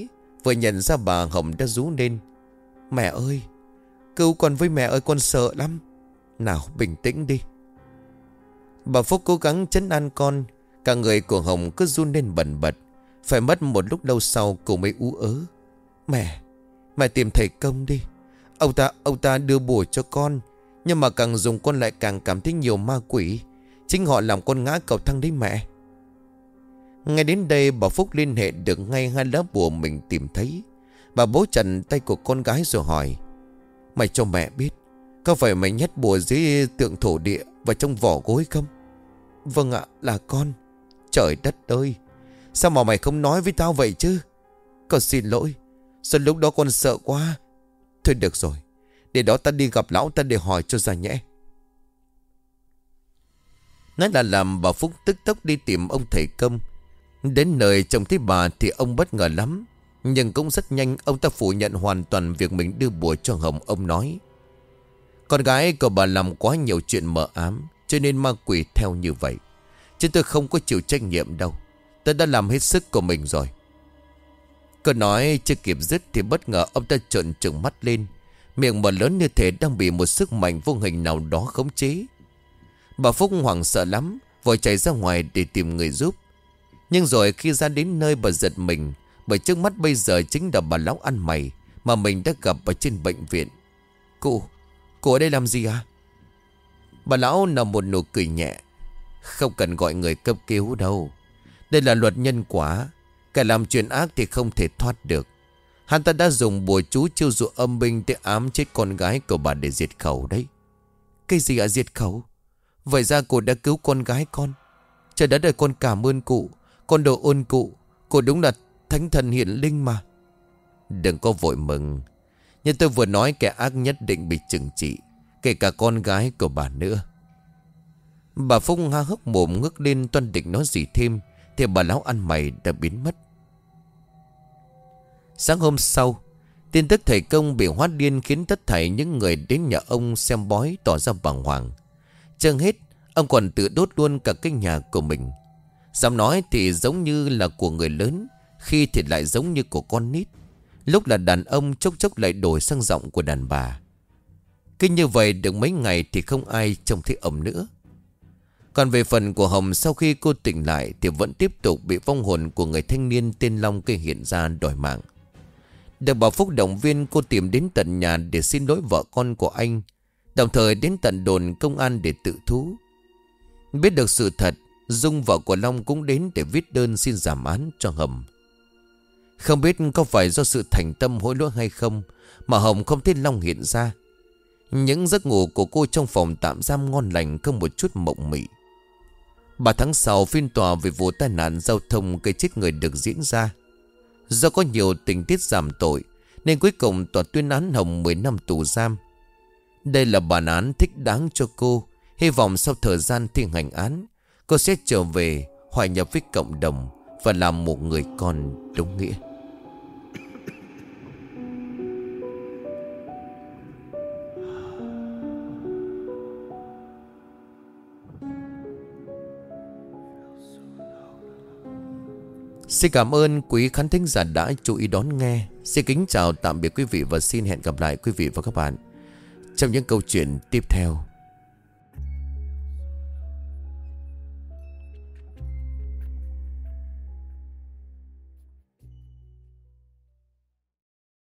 Vừa nhận ra bà Hồng đã rú lên: Mẹ ơi, cứu con với mẹ ơi, con sợ lắm. Nào bình tĩnh đi. Bà Phúc cố gắng trấn an con. Cả người của Hồng cứ run lên bần bật. Phải mất một lúc lâu sau cô mới ú ớ: Mẹ, mẹ tìm thầy Công đi. Ông ta, ông ta đưa bùa cho con. Nhưng mà càng dùng con lại càng cảm thấy nhiều ma quỷ. Chính họ làm con ngã cầu thang đấy mẹ. Ngay đến đây bà Phúc liên hệ được ngay hai lá bùa mình tìm thấy. Bà bấu chặt tay của con gái rồi hỏi: Mày cho mẹ biết, có phải mày nhét bùa dưới tượng thổ địa và trong vỏ gối không? Vâng ạ, là con. Trời đất ơi, sao mà mày không nói với tao vậy chứ? Con xin lỗi, sao lúc đó con sợ quá. Thôi được rồi, để đó ta đi gặp lão ta để hỏi cho ra nhẽ. Nói là làm, bà Phúc tức tốc đi tìm ông thầy Công. Đến nơi trông thấy bà thì ông bất ngờ lắm. Nhưng cũng rất nhanh ông ta phủ nhận hoàn toàn việc mình đưa bùa cho Hồng. Ông nói: Con gái của bà làm quá nhiều chuyện mờ ám, cho nên ma quỷ theo như vậy. Chứ tôi không có chịu trách nhiệm đâu. Tôi đã làm hết sức của mình rồi. Câu nói chưa kịp dứt thì bất ngờ ông ta trợn trừng mắt lên. Miệng mở lớn như thể đang bị một sức mạnh vô hình nào đó khống chế. Bà Phúc hoảng sợ lắm, vội chạy ra ngoài để tìm người giúp. Nhưng rồi khi ra đến nơi bà giật mình, bởi trước mắt bây giờ chính là bà lão ăn mày mà mình đã gặp ở trên bệnh viện. Cô, cô ở đây làm gì à? Bà lão nở một nụ cười nhẹ: Không cần gọi người cấp cứu đâu. Đây là luật nhân quả. Kẻ làm chuyện ác thì không thể thoát được. Hắn ta đã dùng bùa chú chiêu dụ âm binh để ám chết con gái của bà để diệt khẩu đấy. Cái gì à, diệt khẩu? Vậy ra cô đã cứu con gái con. Trời đất ơi, con cảm ơn cụ. Con đồ ơn cụ. Cô đúng là thánh thần hiển linh mà. Đừng có vội mừng. Nhưng tôi vừa nói kẻ ác nhất định bị trừng trị, kể cả con gái của bà nữa. Bà Phúc há hốc mồm ngước lên toan định nói gì thêm thì bà lão ăn mày đã biến mất. Sáng hôm sau, tin tức thầy Công bị hóa điên khiến tất thảy những người đến nhà ông xem bói tỏ ra bàng hoàng. Chưa hết, ông còn tự đốt luôn cả cái nhà của mình. Giọng nói thì giống như là của người lớn, khi thì lại giống như của con nít. Lúc là đàn ông, chốc chốc lại đổi sang giọng của đàn bà. Cứ như vậy được mấy ngày thì không ai trông thấy ông nữa. Còn về phần của Hồng, sau khi cô tỉnh lại thì vẫn tiếp tục bị vong hồn của người thanh niên tên Long kia hiện ra đòi mạng. Được bà Phúc động viên, cô tìm đến tận nhà để xin lỗi vợ con của anh, đồng thời đến tận đồn công an để tự thú. Biết được sự thật, Dung vợ của Long cũng đến để viết đơn xin giảm án cho Hồng. Không biết có phải do sự thành tâm hối lỗi hay không mà Hồng không thấy Long hiện ra. Những giấc ngủ của cô trong phòng tạm giam ngon lành, không một chút mộng mị. Ba tháng sau, phiên tòa về vụ tai nạn giao thông gây chết người được diễn ra. Do có nhiều tình tiết giảm tội nên cuối cùng tòa tuyên án Hồng mười năm tù giam. Đây là bản án thích đáng cho cô. Hy vọng sau thời gian thi hành án, cô sẽ trở về hòa nhập với cộng đồng và làm một người con đúng nghĩa. Xin cảm ơn quý khán thính giả đã chú ý đón nghe. Xin kính chào tạm biệt quý vị và xin hẹn gặp lại quý vị và các bạn trong những câu chuyện tiếp theo.